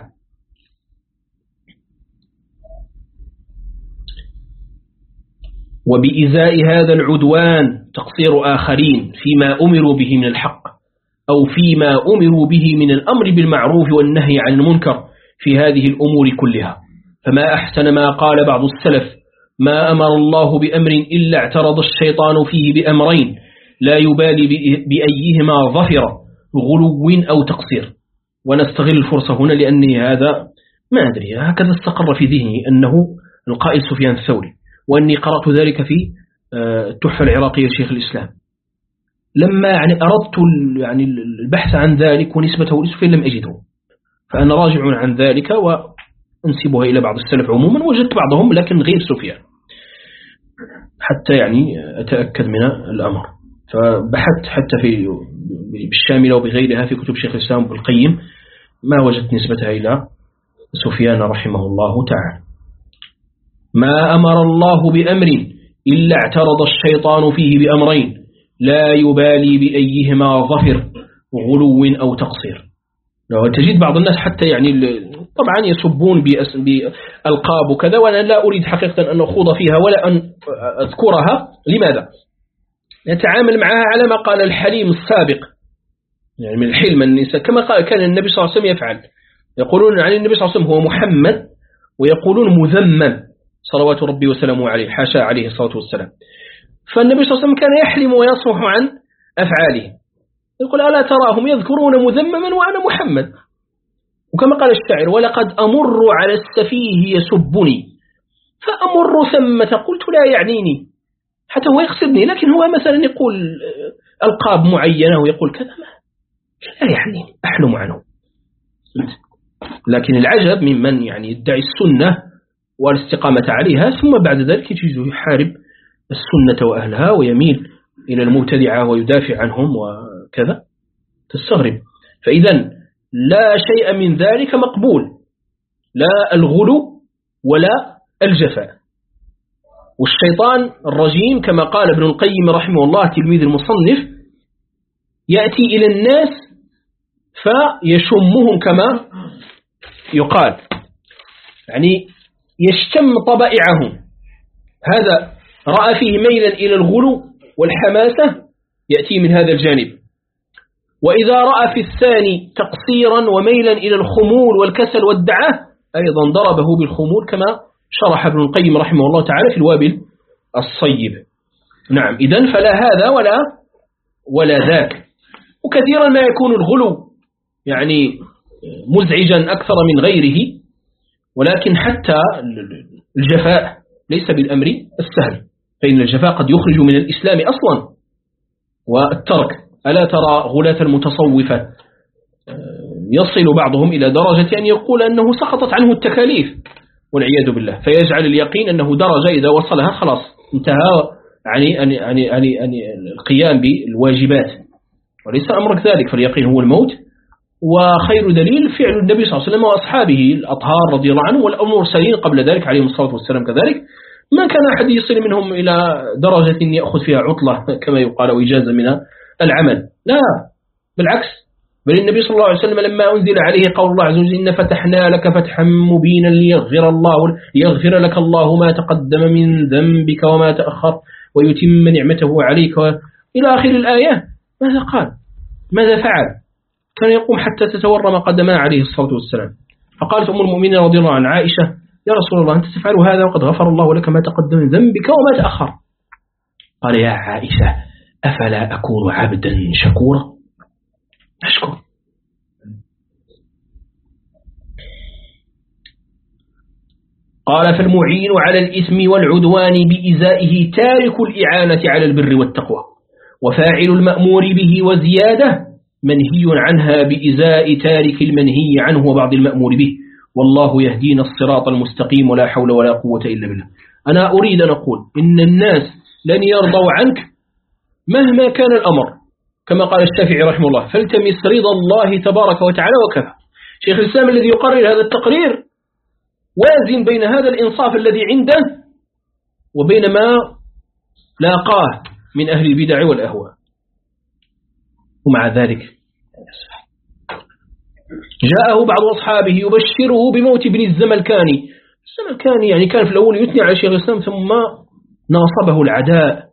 وبإزاء هذا العدوان تقصير آخرين فيما أمروا به من الحق، أو فيما أمروا به من الأمر بالمعروف والنهي عن المنكر في هذه الأمور كلها. فما أحسن ما قال بعض السلف: ما أمر الله بأمر إلا اعترض الشيطان فيه بأمرين لا يبالي بأيهما ظفر، غلو أو تقصير. ونستغل الفرصة هنا لأني هذا ما أدري هكذا استقر في ذهني أنه القائد سفيان الثوري، وأني قرأت ذلك في التحفة العراقية شيخ الإسلام. لما يعني أردت يعني البحث عن ذلك ونسبته لسفيان لم أجده، فأنا راجع عن ذلك وأنسبها إلى بعض السلف عموما، وجدت بعضهم لكن غير سفيان، حتى يعني أتأكد من الأمر. فبحثت حتى في بالشاملة وبغيرها في كتب شيخ الإسلام بالقيم، ما وجدت نسبتها إلى سفيان رحمه الله تعالى. ما أمر الله بأمر إلا اعترض الشيطان فيه بأمرين لا يبالي بأيهما ظفر غلو أو تقصير. تجد بعض الناس حتى يعني طبعا يسبون بألقاب وكذا، وأنا لا أريد حقيقة أن أخوض فيها ولا أن أذكرها. لماذا؟ يتعامل معها على ما قال الحليم السابق، يعني من الحلم النساء كما قال كان النبي صلى الله عليه وسلم يفعل. يقولون عن النبي صلى الله عليه وسلم هو محمد، ويقولون مذمم صلوات ربي وسلامه عليه، حاشا عليه الصلاة والسلام. فالنبي صلى الله عليه وسلم كان يحلم ويصفح عن أفعاله، يقول ألا تراهم يذكرون مذمما وأنا محمد. وكما قال الشاعر ولقد أمر على السفيه يسبني فأمر ثمة قلت لا يعنيني، حتى هو يقصدني لكن هو مثلا يقول ألقاب معينة ويقول كذا لا يعنيني أحلم عنه. لكن العجب ممن يعني يدعي السنة والاستقامة عليها ثم بعد ذلك يجي يحارب السنة وأهلها ويميل إلى المبتدعة ويدافع عنهم وكذا، تستغرب. فإذا لا شيء من ذلك مقبول، لا الغلو ولا الجفاء. والشيطان الرجيم كما قال ابن القيم رحمه الله تلميذ المصنف يأتي إلى الناس فيشمهم كما يقال، يعني يشتم طبائعهم. هذا رأى فيه ميلا إلى الغلو والحماسة يأتي من هذا الجانب، وإذا رأى في الثاني تقصيرا وميلا إلى الخمول والكسل والدعة أيضا ضربه بالخمول كما شرح ابن القيم رحمه الله تعالى في الوابل الصيب. نعم، إذن فلا هذا ولا ولا ذاك. وكثيرا ما يكون الغلو يعني مزعجا أكثر من غيره، ولكن حتى الجفاء ليس بالأمر السهل، فإن الجفاء قد يخرج من الإسلام أصلا. والترك، ألا ترى غلاة المتصوفة يصل بعضهم إلى درجة أن يقول أنه سقطت عنه التكاليف والعياذ بالله، فيجعل اليقين أنه درجة إذا وصلها خلاص انتهى يعني عن يعني يعني يعني القيام بالواجبات، وليس أمر كذلك. فاليقين هو الموت، وخير دليل فعل النبي صلى الله عليه وسلم وأصحابه الأطهار رضي الله عنهم والمرسلين قبل ذلك عليهم الصلاة والسلام كذلك. ما كان أحد يصل منهم إلى درجة يأخذ فيها عطلة كما يقال وإجازة من العمل، لا بالعكس. بل النبي صلى الله عليه وسلم لما أنزل عليه قول الله عز وجل إن فتحنا لك فتحا مبينا ليغفر الله ليغفر لك الله ما تقدم من ذنبك وما تأخر ويتم نعمته عليك إلى آخر الآية، ماذا قال؟ ماذا فعل؟ كان يقوم حتى تتورم قدماه عليه الصلاة والسلام. فقالت أم المؤمنين رضي الله عن عائشة يا رسول الله أنت تفعل هذا وقد غفر الله لك ما تقدم من ذنبك وما تأخر. قال يا عائشة أفلا أكون عبدا شكورا؟ أشكر. قال فالمعين على الإثم والعدوان بإزائه تارك الإعانة على البر والتقوى، وفاعل المأمور به وزيادة منهي عنها بإزاء تارك المنهي عنه وبعض المأمور به، والله يهدينا الصراط المستقيم ولا حول ولا قوة إلا بالله. أنا أريد أن أقول إن الناس لن يرضوا عنك مهما كان الأمر، كما قال الشافعي رحمه الله فالتمس رضا الله تبارك وتعالى وكفى. شيخ الإسلام الذي يقرر هذا التقرير وازن بين هذا الإنصاف الذي عنده وبين ما لاقاه من أهل البدع والأهواء، ومع ذلك جاءه بعض أصحابه يبشره بموت ابن الزملكاني. الزملكاني يعني كان في الأول يثني على شيخ الإسلام ثم ناصبه العداء،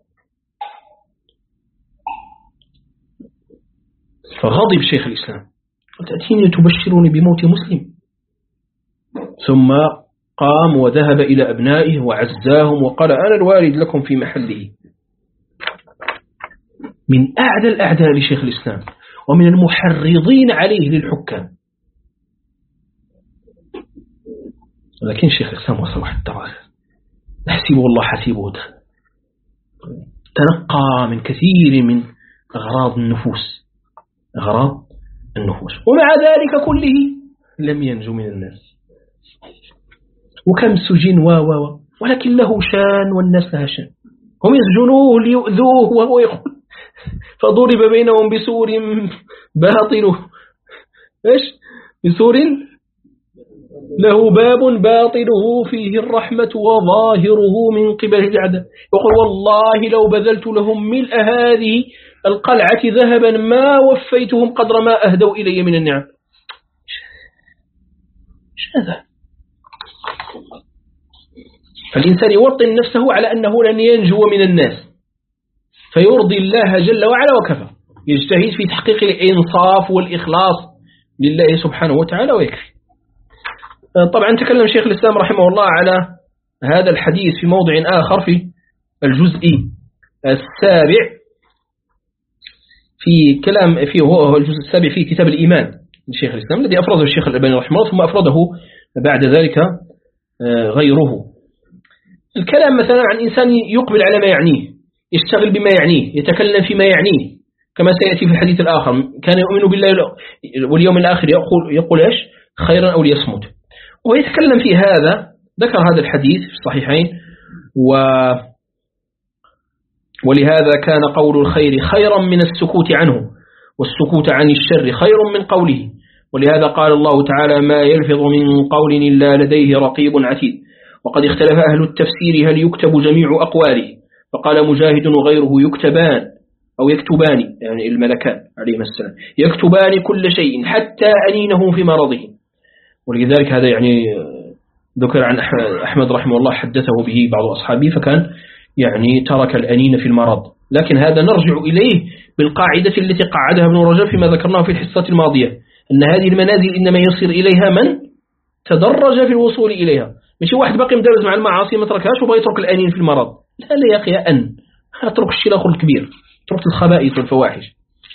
فغضب شيخ الإسلام وتأتيني تبشروني بموت مسلم. ثم قام وذهب إلى أبنائه وعزاهم وقال أنا الوالد لكم في محله. من أعدى الأعداء لشيخ الإسلام ومن المحرضين عليه للحكام، لكن شيخ الإسلام وصل حتى الدرجة نحسبه الله حسيبه، تنقى من كثير من أغراض النفوس أغراض النفوس ومع ذلك كله لم ينجو من الناس. وكم سجن و و ولكن له شان والناس لها شان، هم يسجنوه ليؤذوه وهو يقول فضرب بينهم بسور باطنه إيش بسور له باب باطنه فيه الرحمة وظاهره من قبل العدل. يقول والله لو بذلت لهم ملء هذه القلعة ذهبا ما وفيتهم قدر ما أهدوا إلي من النعم. ايش هذا؟ فالإنسان يوطن نفسه على أنه لن ينجو من الناس فيرضي الله جل وعلا وكفى، يجتهد في تحقيق الإنصاف والإخلاص لله سبحانه وتعالى ويكفي. طبعا تكلم شيخ الإسلام رحمه الله على هذا الحديث في موضع آخر في الجزء السابع في كلام فيه هو الجزء السابع في كتاب الإيمان لشيخ الإسلام الذي أفرده الشيخ الألباني رحمه الله ثم أفرده بعد ذلك غيره. الكلام مثلا عن إنسان يقبل على ما يعنيه، يشتغل بما يعنيه، يتكلم فيما يعنيه، كما سيأتي في الحديث الآخر كان يؤمن بالله واليوم الآخر يقول, يقول إيش خيرا أو ليصمت، ويتكلم في هذا. ذكر هذا الحديث في الصحيحين و ولهذا كان قول الخير خيرا من السكوت عنه والسكوت عن الشر خير من قوله، ولهذا قال الله تعالى ما يلفظ من قول إلا لديه رقيب عتيد. وقد اختلف أهل التفسير هل يكتب جميع أقواله، فقال مجاهد وغيره يكتبان أو يكتبان يعني الملكان عليهما السلام يكتبان كل شيء حتى أنينه في مرضه. ولذلك هذا يعني ذكر عن أحمد رحمه الله حدثه به بعض أصحابه فكان يعني ترك الأنين في المرض، لكن هذا نرجع إليه بالقاعدة التي قعدها ابن رجب فيما ذكرناه في الحصة الماضية أن هذه المنازل إنما يصير إليها من تدرج في الوصول إليها، مش واحد باقي مدرس مع المعاصي ما تركهاش وبغى يترك الأنين في المرض. لا لا يا أخي أن اترك الشيء الآخر الكبير، اترك الخبائث والفواحش.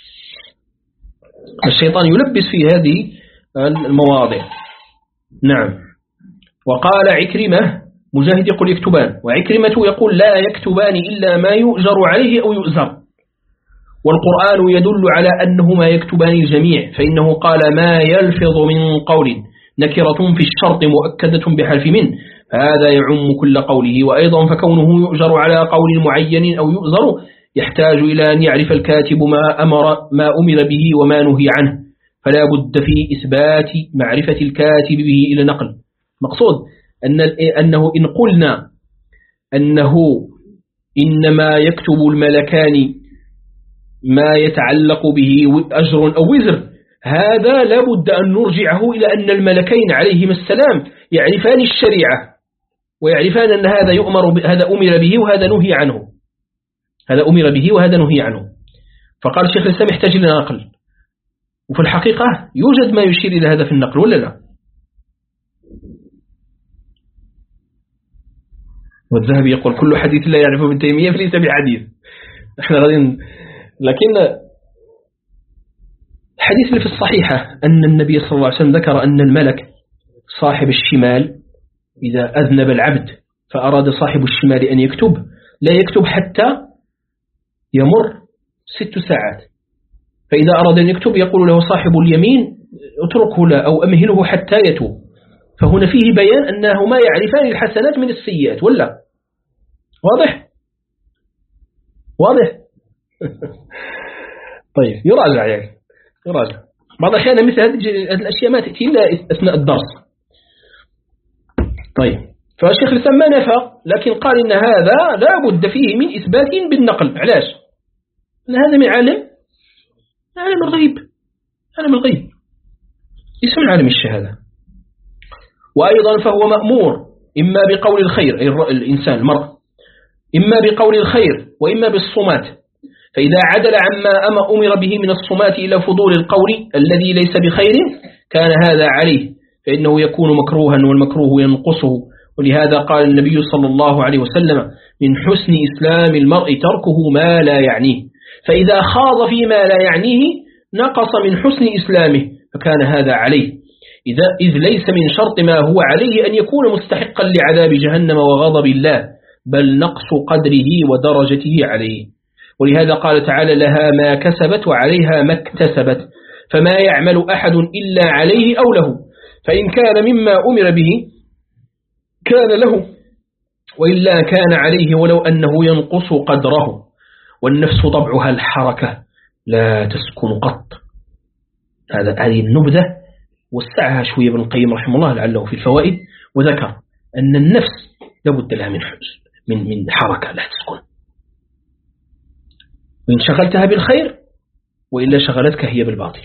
الشيطان يلبس في هذه المواضع. نعم. وقال عكرمة مجاهد يقول يكتبان، وعكرمة يقول لا يكتبان إلا ما يؤجر عليه أو يؤزر، والقرآن يدل على أنهما يكتبان الجميع، فإنه قال ما يلفظ من قول نكرة في الشرط مؤكدة بحرف من، هذا يعم كل قوله. وأيضا فكونه يؤجر على قول معين أو يؤزر يحتاج إلى أن يعرف الكاتب ما أمر ما أمر به وما نهي عنه، فلا بد في إثبات معرفة الكاتب به إلى نقل. مقصود أن أنه إن قلنا أنه إنما يكتب الملكان ما يتعلق به أجر أو وزر، هذا لا بد أن نرجعه إلى أن الملكين عليهما السلام يعرفان الشريعة ويعرفان أن هذا يؤمر هذا أمر به وهذا نهي عنه، هذا أمر به وهذا نهي عنه. فقال الشيخ الإسلام يحتاج إلى نقل، وفي الحقيقة يوجد ما يشير إلى هذا في النقل ولا لا؟ والذهبي يقول كل حديث لا يعرفه ابن تيمية فليس بحديث. احنا غادين، لكن الحديث اللي في الصحيحة أن النبي صلى الله عليه وسلم ذكر أن الملك صاحب الشمال إذا أذنب العبد فأراد صاحب الشمال أن يكتب لا يكتب حتى يمر ست ساعات، فإذا أراد أن يكتب يقول له صاحب اليمين اتركه له أو أمهله حتى يتوب. فهنا فيه بيان أنهما يعرفان الحسنات من السيئات ولا واضح؟ واضح؟ طيب يراجع يعني يراجع بعض الأحيان مثل هذه الأشياء ما تأتي إلا أثناء الدرس. طيب فالشيخ الإسلام ما نفى، لكن قال إن هذا لا بد فيه من إثبات بالنقل. علاش؟ أن هذا من عالم عالم الغيب، عالم الغيب اسم عالم الشهادة. وأيضا فهو مأمور إما بقول الخير أي الإنسان المرء إما بقول الخير وإما بالصمات، فإذا عدل عما أما أمر به من الصمات إلى فضول القول الذي ليس بخير كان هذا عليه، فإنه يكون مكروها والمكروه ينقصه. ولهذا قال النبي صلى الله عليه وسلم من حسن إسلام المرء تركه ما لا يعنيه، فإذا خاض فيما لا يعنيه نقص من حسن إسلامه فكان هذا عليه، إذا إذ ليس من شرط ما هو عليه أن يكون مستحقا لعذاب جهنم وغضب الله، بل نقص قدره ودرجته عليه. ولهذا قال تعالى لها ما كسبت وعليها ما اكتسبت، فما يعمل أحد إلا عليه أو له، فإن كان مما أمر به كان له وإلا كان عليه ولو أنه ينقص قدره. والنفس طبعها الحركة لا تسكن قط. هذا هذه النبذة وسعها شوية ابن القيم رحمه الله لعله في الفوائد، وذكر أن النفس لابد لها من من من حركة لا تسكن، وإن شغلتها بالخير وإلا شغلتك هي بالباطل.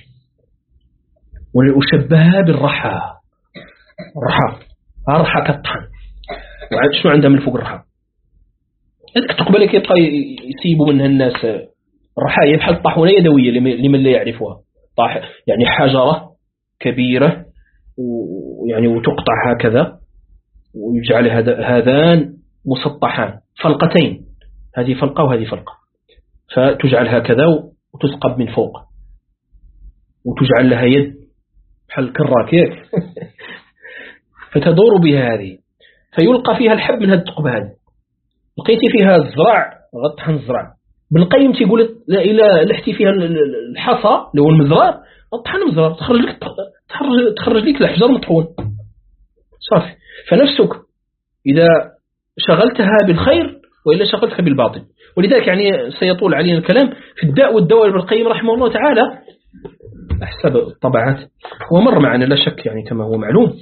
وأشبهها بالرحى، الرحى الرحى كالطحن، شنو عندها من فوق الرحى؟ تقبلك يبقى يسيبوا منها الناس الرحايا بحال الطاحونة يدوية لمن لا يعرفها، طاح يعني حجرة كبيرة ويعني وتقطع هكذا ويجعل هذان مسطحان فلقتين، هذه فلقة وهذه فلقة، فتجعل هكذا وتثقب من فوق وتجعل لها يد بحال الكراكيك فتدور بها هذه، فيلقى فيها الحب من هذه الثقب هذه، لقيتي فيها الزرع غطحن الزرع. ابن القيم تيقول لا إلى لحتي فيها الحصى اللي هو المزرار غطحن المزرار تخرج لك تخرج لك الأحجار مطحون صافي. فنفسك إذا شغلتها بالخير وإلا شغلتها بالباطل. ولذلك يعني سيطول علينا الكلام في الداء والدواء ابن القيم رحمه الله تعالى أحسب الطبعات، ومر معنا لا شك يعني كما هو معلوم.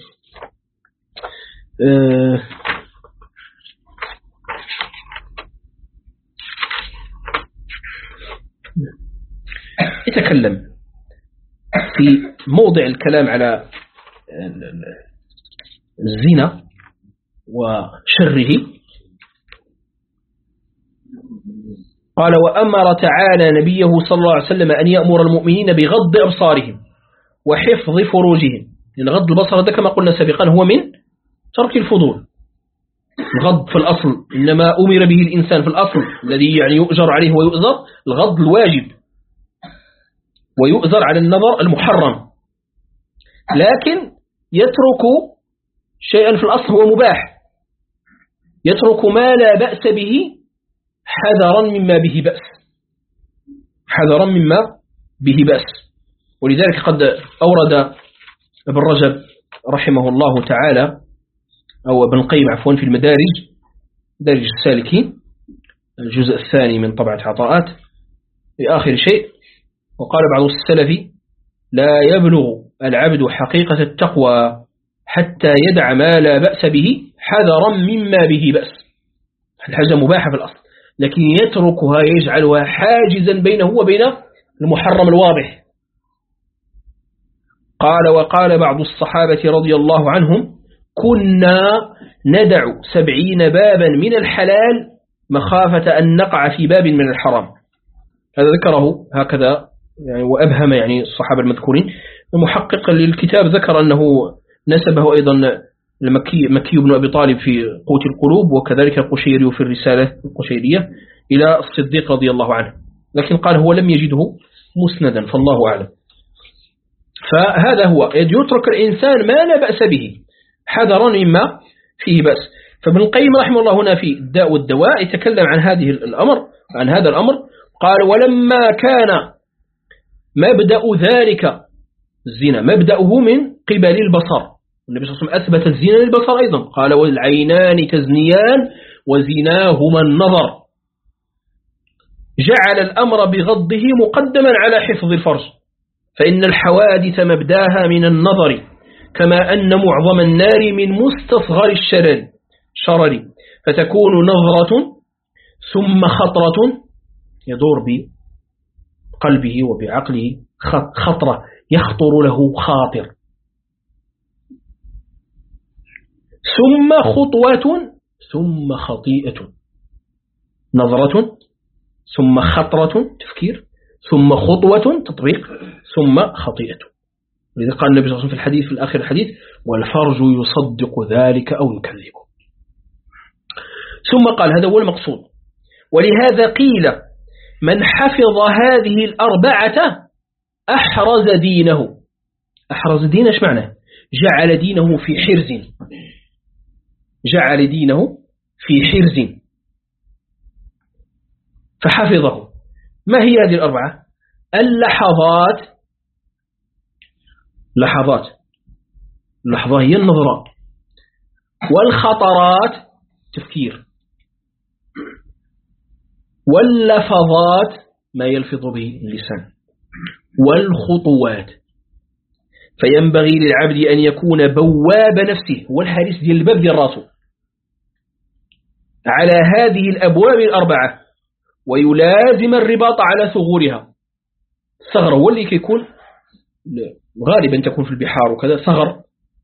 أه يتكلم في موضع الكلام على الزنا وشره. قال: وأمر تعالى نبيه صلى الله عليه وسلم أن يأمر المؤمنين بغض أبصارهم وحفظ فروجهم. لأن غض البصر هذا كما قلنا سابقا هو من ترك الفضول. الغض في الأصل إنما أمر به الإنسان في الأصل الذي يعني يؤجر عليه ويؤذر، الغض الواجب، ويؤذر على النظر المحرم، لكن يترك شيئا في الأصل هو مباح، يترك ما لا بأس به حذرا مما به بأس، حذرا مما به بأس. ولذلك قد أورد ابن رجب رحمه الله تعالى أو ابن القيم عفوا في المدارج، مدارج السالكين الجزء الثاني من طبعة عطاءات في آخر شيء، وقال بعض السلف: لا يبلغ العبد حقيقة التقوى حتى يدع ما لا بأس به حذرا مما به بأس. الحاجة مباحة في الأصل لكن يتركها يجعلها حاجزا بينه وبين المحرم الواضح. قال: وقال بعض الصحابة رضي الله عنهم: كنا ندع سبعين بابا من الحلال مخافة أن نقع في باب من الحرام. هذا ذكره هكذا يعني وأبهم يعني الصحابة المذكورين. المحقق للكتاب ذكر أنه نسبه أيضا المكي مكي بن أبي طالب في قوت القلوب، وكذلك القشيري في الرسالة القشيرية إلى الصديق رضي الله عنه، لكن قال هو لم يجده مسندا فالله أعلم. فهذا هو يترك الإنسان ما لا بأس به حذرا مما فيه بأس. فابن القيم رحمه الله هنا في الداء والدواء يتكلم عن هذه الأمر عن هذا الأمر. قال: ولما كان مبدأ ذلك الزنا مبدأه من قبل البصر، النبي صلى الله عليه وسلم أثبت الزنا للبصر أيضا، قال: والعينان تزنيان وزناهما النظر. جعل الأمر بغضه مقدما على حفظ الفرج، فإن الحوادث مبداها من النظر، كما أن معظم النار من مستصغر الشرر شرر، فتكون نظرة ثم خطرة يدور بقلبه وبعقله خطرة يخطر له خاطر، ثم خطوة ثم خطيئة، نظرة ثم خطرة تفكير ثم خطوة تطبيق ثم خطيئة. لذلك قال النبي صلى الله عليه وسلم في الحديث في الآخر الحديث: والفرج يصدق ذلك أو يكذبه. ثم قال: هذا هو المقصود. ولهذا قيل: من حفظ هذه الأربعة أحرز دينه. أحرز دينه ايش معناه؟ جعل دينه في حرز، جعل دينه في حرز فحفظه. ما هي هذه الأربعة؟ اللحظات، لحظات اللحظة هي النظرة، والخطرات تفكير، واللفظات ما يلفظ به اللسان، والخطوات. فينبغي للعبد أن يكون بواب نفسه، هو الحارس ديال الباب ديال راسه، على هذه الأبواب الأربعة، ويلازم الرباط على ثغورها. الثغر هو اللي كيكون غالبا تكون في البحار وكذا، ثغر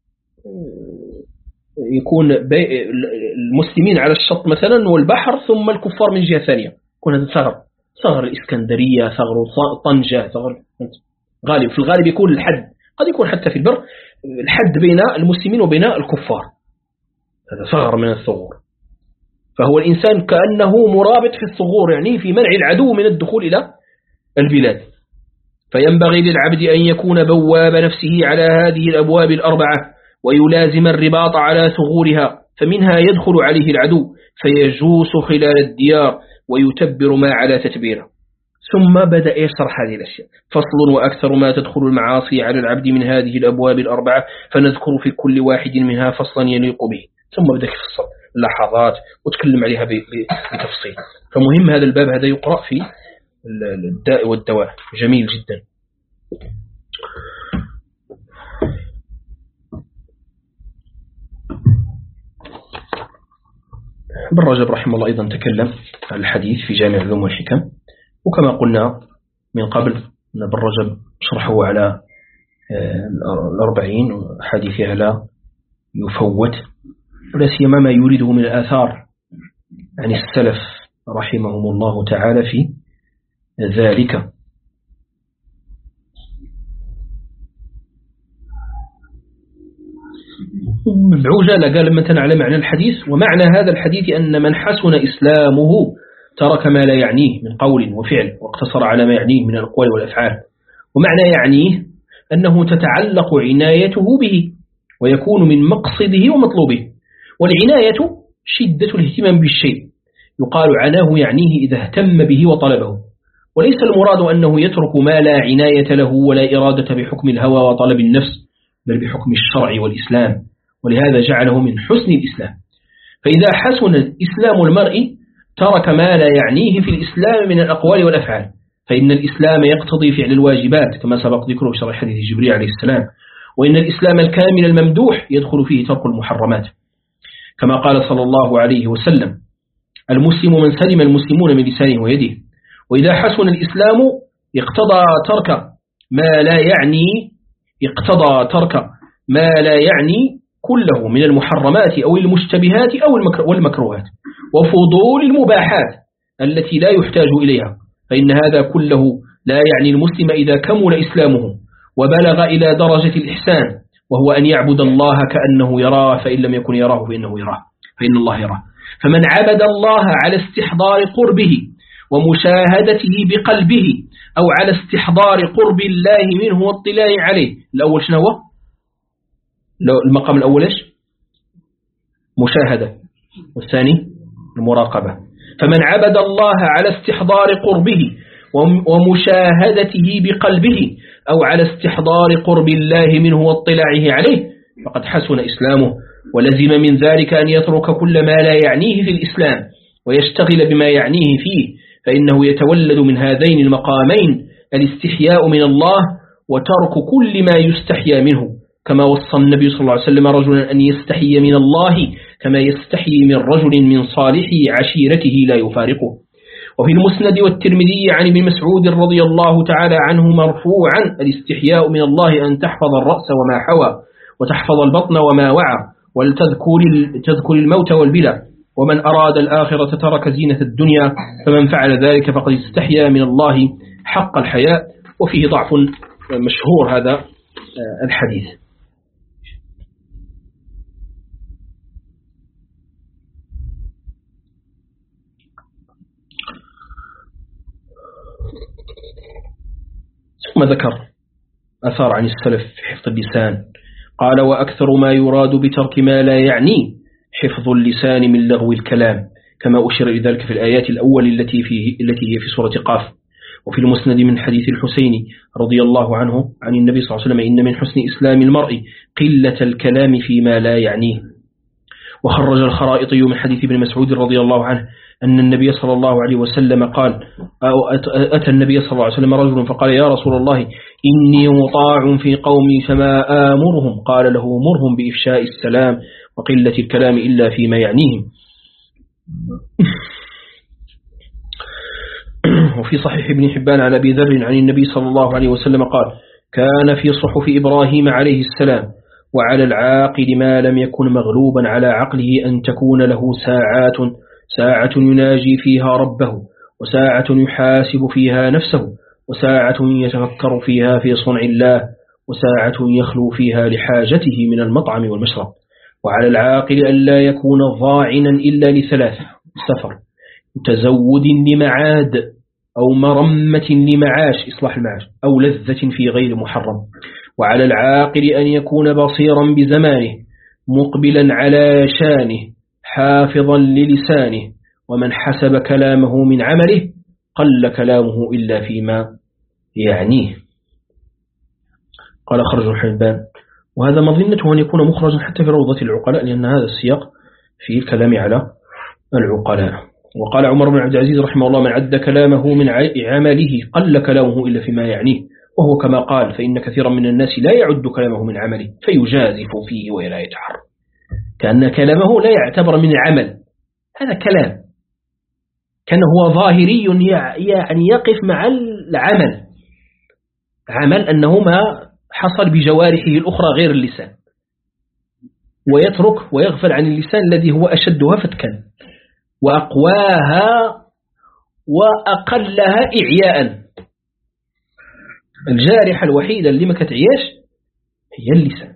يكون المسلمين على الشط مثلا والبحر، ثم الكفار من جهة ثانية، يكون هذا ثغر، ثغر الإسكندرية، ثغر طنجة، ثغر غالب في الغالب يكون الحد، قد يكون حتى في البر الحد بين المسلمين وبين الكفار، هذا ثغر من الثغور. فهو الإنسان كأنه مرابط في الثغور، يعني في منع العدو من الدخول إلى البلاد. فينبغي للعبد أن يكون بواب نفسه على هذه الأبواب الأربعة، ويلازم الرباط على ثغورها، فمنها يدخل عليه العدو فيجوس خلال الديار ويتبر ما على تتبيره. ثم بدأ يشرح هذه الأشياء. فصل: وأكثر ما تدخل المعاصي على العبد من هذه الأبواب الأربعة، فنذكر في كل واحد منها فصلا يليق به. ثم بدأ يفصل اللحظات وتكلم عليها بتفصيل. فمهم هذا الباب هذا يقرأ في الداء والدواء، جميل جدا. ابن رجب رحمه الله أيضا تكلم عن الحديث في جامع العلوم والحكم، وكما قلنا من قبل أن ابن رجب شرحه على الأربعين حديثها لا يفوت، ولا سيما ما يريده من الآثار عن السلف رحمهم الله تعالى في ذلك. بعجالة قال مثلا على معنى الحديث: ومعنى هذا الحديث أن من حسن إسلامه ترك ما لا يعنيه من قول وفعل، واقتصر على ما يعنيه من الأقوال والأفعال. ومعنى يعنيه أنه تتعلق عنايته به، ويكون من مقصده ومطلوبه. والعناية شدة الاهتمام بالشيء، يقال عناه يعنيه إذا اهتم به وطلبه، وليس المراد أنه يترك ما لا عناية له ولا إرادة بحكم الهوى وطلب النفس، بل بحكم الشرع والإسلام، ولهذا جعله من حسن الإسلام. فإذا حسن إسلام المرء ترك ما لا يعنيه في الإسلام من الأقوال والأفعال، فإن الإسلام يقتضي فعل الواجبات كما سبق ذكره في شرح حديث جبريل عليه السلام، وإن الإسلام الكامل الممدوح يدخل فيه ترك المحرمات، كما قال صلى الله عليه وسلم: المسلم من سلم المسلمون من لسانه ويده. وإذا حسن الإسلام اقتضى ترك ما لا يعني اقتضى ترك ما لا يعني كله من المحرمات أو المشتبهات أو والمكروهات وفضول المباحات التي لا يحتاج إليها، فإن هذا كله لا يعني المسلم إذا كمل إسلامه وبلغ إلى درجة الإحسان، وهو أن يعبد الله كأنه يراه، فإن لم يكن يراه فإنه يراه فإن الله يراه. فمن عبد الله على استحضار قربه ومشاهدته بقلبه، أو على استحضار قرب الله منه واطلاع عليه. الأول شنو هو؟ المقام الأول إيش؟ مشاهدة، والثاني المراقبة. فمن عبد الله على استحضار قربه ومشاهدته بقلبه، أو على استحضار قرب الله منه واطلاعه عليه، فقد حسن إسلامه، ولزم من ذلك أن يترك كل ما لا يعنيه في الإسلام ويشتغل بما يعنيه فيه، فإنه يتولد من هذين المقامين الاستحياء من الله وترك كل ما يستحيا منه، كما وصى النبي صلى الله عليه وسلم رجلا أن يستحي من الله كما يستحي من رجل من صالح عشيرته لا يفارقه. وفي المسند والترمذي عن ابن مسعود رضي الله تعالى عنه مرفوعا: الاستحياء من الله أن تحفظ الرأس وما حوى، وتحفظ البطن وما وعى، ولتذكر الموت والبلى، ومن أراد الآخرة ترك زينة الدنيا، فمن فعل ذلك فقد استحيا من الله حق الحياء. وفيه ضعف مشهور هذا الحديث. ثم ذكر أثار عن السلف في حفظ اللسان، قال: وأكثر ما يراد بترك ما لا يعني حفظ اللسان من لغو الكلام، كما أشير إلى ذلك في الآيات الأول التي فيه التي هي في سورة قاف. وفي المسند من حديث الحسين رضي الله عنه عن النبي صلى الله عليه وسلم: إن من حسن إسلام المرء قلة الكلام فيما لا يعنيه. وخرج الخرائطي من حديث ابن مسعود رضي الله عنه أن النبي صلى الله عليه وسلم قال أو أتى النبي صلى الله عليه وسلم رجل فقال يا رسول الله إني مطاع في قومي فما آمرهم قال له مرهم بإفشاء السلام وقلة الكلام إلا فيما يعنيهم. وفي صحيح ابن حبان عن أبي ذر عن النبي صلى الله عليه وسلم قال كان في صحف إبراهيم عليه السلام وعلى العاقل ما لم يكن مغلوبا على عقله أن تكون له ساعات ساعة يناجي فيها ربه وساعة يحاسب فيها نفسه وساعة يتفكر فيها في صنع الله وساعة يخلو فيها لحاجته من المطعم والمشرب. وعلى العاقل أن لا يكون ضاعنا إلا لثلاثة: سفر، تزود لمعاد، أو مرمة لمعاش إصلاح المعاش، أو لذة في غير محرم. وعلى العاقل أن يكون بصيرا بزمانه مقبلا على شانه حافظا للسانه. ومن حسب كلامه من عمله قل كلامه إلا فيما يعنيه. قال خرج الحلبان، وهذا مظنته أن يكون مخرجا حتى في روضة العقلاء لأن هذا السياق في الكلام على العقلاء. وقال عمر بن عبد العزيز رحمه الله من عد كلامه من عمله قل كلامه إلا فيما يعنيه. وهو كما قال فإن كثيرا من الناس لا يعد كلامه من عمله فيجازف فيه ولا يتحرك، كأن كلامه لا يعتبر من العمل. هذا كلام كان هو ظاهري يعني يقف مع العمل، عمل أنه ما حصل بجوارحه الأخرى غير اللسان، ويترك ويغفل عن اللسان الذي هو أشدها فتكا وأقواها وأقلها إعياء. الجارحة الوحيدة اللي ما كتعياش هي اللسان.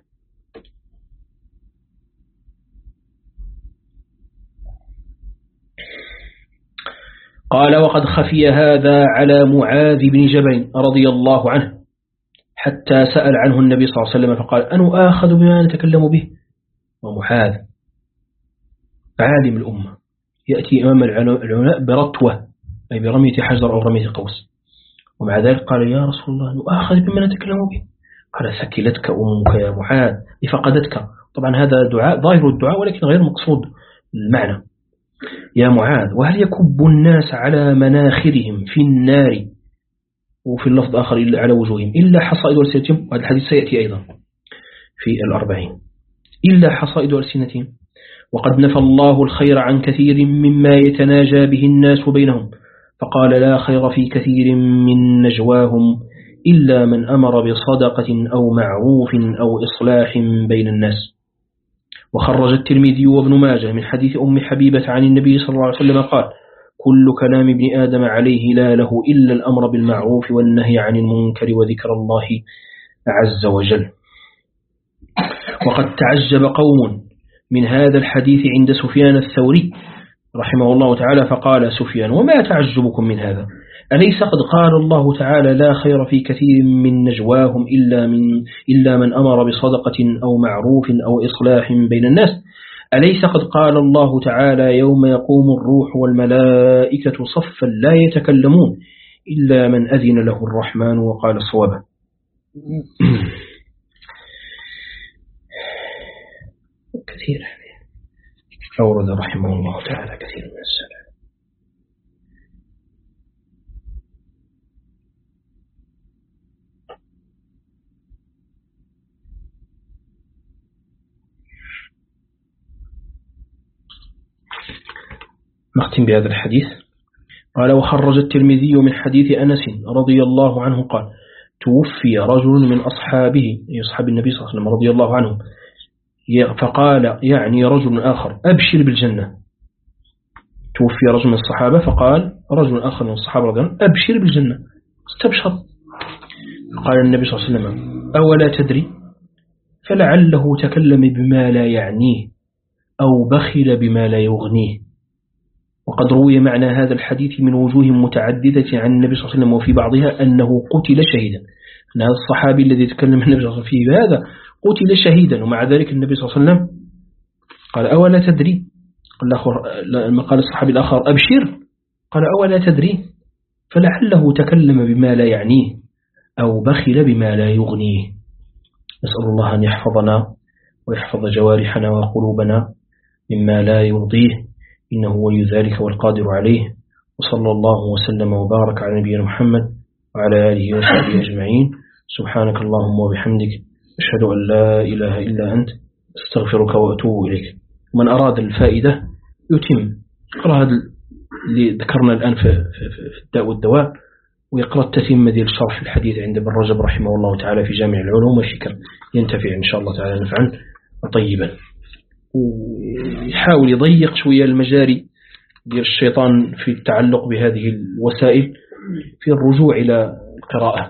قال وقد خفي هذا على معاذ بن جبل رضي الله عنه حتى سأل عنه النبي صلى الله عليه وسلم فقال أنا آخذ بما نتكلم به. ومعاذ عالم الأمة يأتي أمام العلماء برتوة أي برمية حجر أو رمية قوس، ومع ذلك قال يا رسول الله أنا آخذ بما نتكلم به. قال ثكلتك أمك يا معاذ فقدتك. طبعا هذا دعاء ظاهر الدعاء ولكن غير مقصود المعنى. يا معاذ وهل يكب الناس على مناخرهم في النار وفي اللفظ آخر إلا على وجوههم إلا حصائد ألسنتهم. وهذا الحديث سيأتي أيضا في الأربعين إلا حصائد ألسنتهم. وقد نفى الله الخير عن كثير مما يتناجى به الناس بينهم فقال لا خير في كثير من نجواهم إلا من أمر بصدقة أو معروف أو إصلاح بين الناس. وخرج الترمذي وابن ماجه من حديث أم حبيبة عن النبي صلى الله عليه وسلم قال كل كلام ابن آدم عليه لا له إلا الأمر بالمعروف والنهي عن المنكر وذكر الله عز وجل. وقد تعجب قوم من هذا الحديث عند سفيان الثوري رحمه الله تعالى فقال سفيان وما تعجبكم من هذا؟ أليس قد قال الله تعالى لا خير في كثير من نجواهم إلا, من إلا من أمر بصدقة أو معروف أو إصلاح بين الناس؟ أليس قد قال الله تعالى يوم يقوم الروح والملائكة صفا لا يتكلمون إلا من أذن له الرحمن وقال صوابا. كثير أورد رحمه الله تعالى كثير من السلام. نختم بهذا الحديث. قال وخرج الترمذي من حديث أنس رضي الله عنه قال توفي رجل من أصحابه أصحاب النبي صلى الله عليه وسلم رضي الله عنهم فقال يعني رجل آخر أبشر بالجنة. توفي رجل من الصحابة فقال رجل آخر من الصحابة رضي الله عنهم أبشر بالجنة استبشر. قال النبي صلى الله عليه وسلم أولا تدري فلعله تكلم بما لا يعنيه أو بخل بما لا يغنيه. وقد روي معنى هذا الحديث من وجوه متعددة عن النبي صلى الله عليه وسلم وفي بعضها أنه قتل شهيدا، أن هذا الصحابي الذي تكلم النبي صلى الله عليه وسلم فيه هذا قتل شهيدا. ومع ذلك النبي صلى الله عليه وسلم قال أولا تدري، لما قال الصحابي الآخر أبشر قال أولا تدري فلعله تكلم بما لا يعنيه أو بخل بما لا يغنيه. نسأل الله أن يحفظنا ويحفظ جوارحنا وقلوبنا مما لا يرضيه، إنه ولي ذلك والقادر عليه. وصلى الله وسلم وبارك على نبينا محمد وعلى آله وصحبه أجمعين. سبحانك اللهم وبحمدك، أشهد أن لا إله إلا أنت، استغفرك وأتوب إليك. من أراد الفائدة يتم يقرأ هذا اللي ذكرنا الآن في الداء والدواء، ويقرأ التتمة ديال شرح الحديث عند ابن رجب رحمه الله تعالى في جامع العلوم والحكم، ينتفع إن شاء الله تعالى نفعا طيبا. ويحاول يضيق شوية المجاري ديال الشيطان في التعلق بهذه الوسائل في الرجوع إلى القراءة.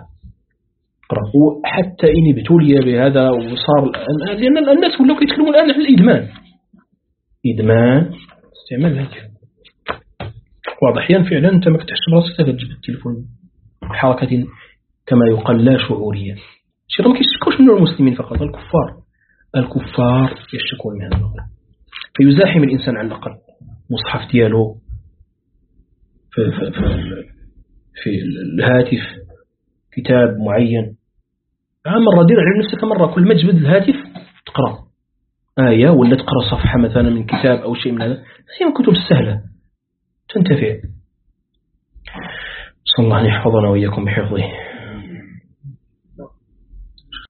وحتى إن ابتلي بهذا وصار، لأن الناس كلهم يتكلمون الآن عن الإدمان، إدمان استعمال الهاتف. واضح أحيانا فعلا أنت ما كتحش براسك تجيب التليفون حركة كما يقال لا شعوريا. الشيطان ما كيشكوش من المسلمين فقط، الكفار الكفار يشكون من هذا، فيزاحم الإنسان على الأقل مصحف دياله في, في, في, في الهاتف، كتاب معين. مرة دير على نفسك، مرة كل ما تجبد الهاتف تقرأ آية ولا تقرأ صفحة مثلا من كتاب أو شيء من هذا، هي من الكتب السهلة تنتفع. صلى الله عليه يحفظنا وإياكم بحفظه.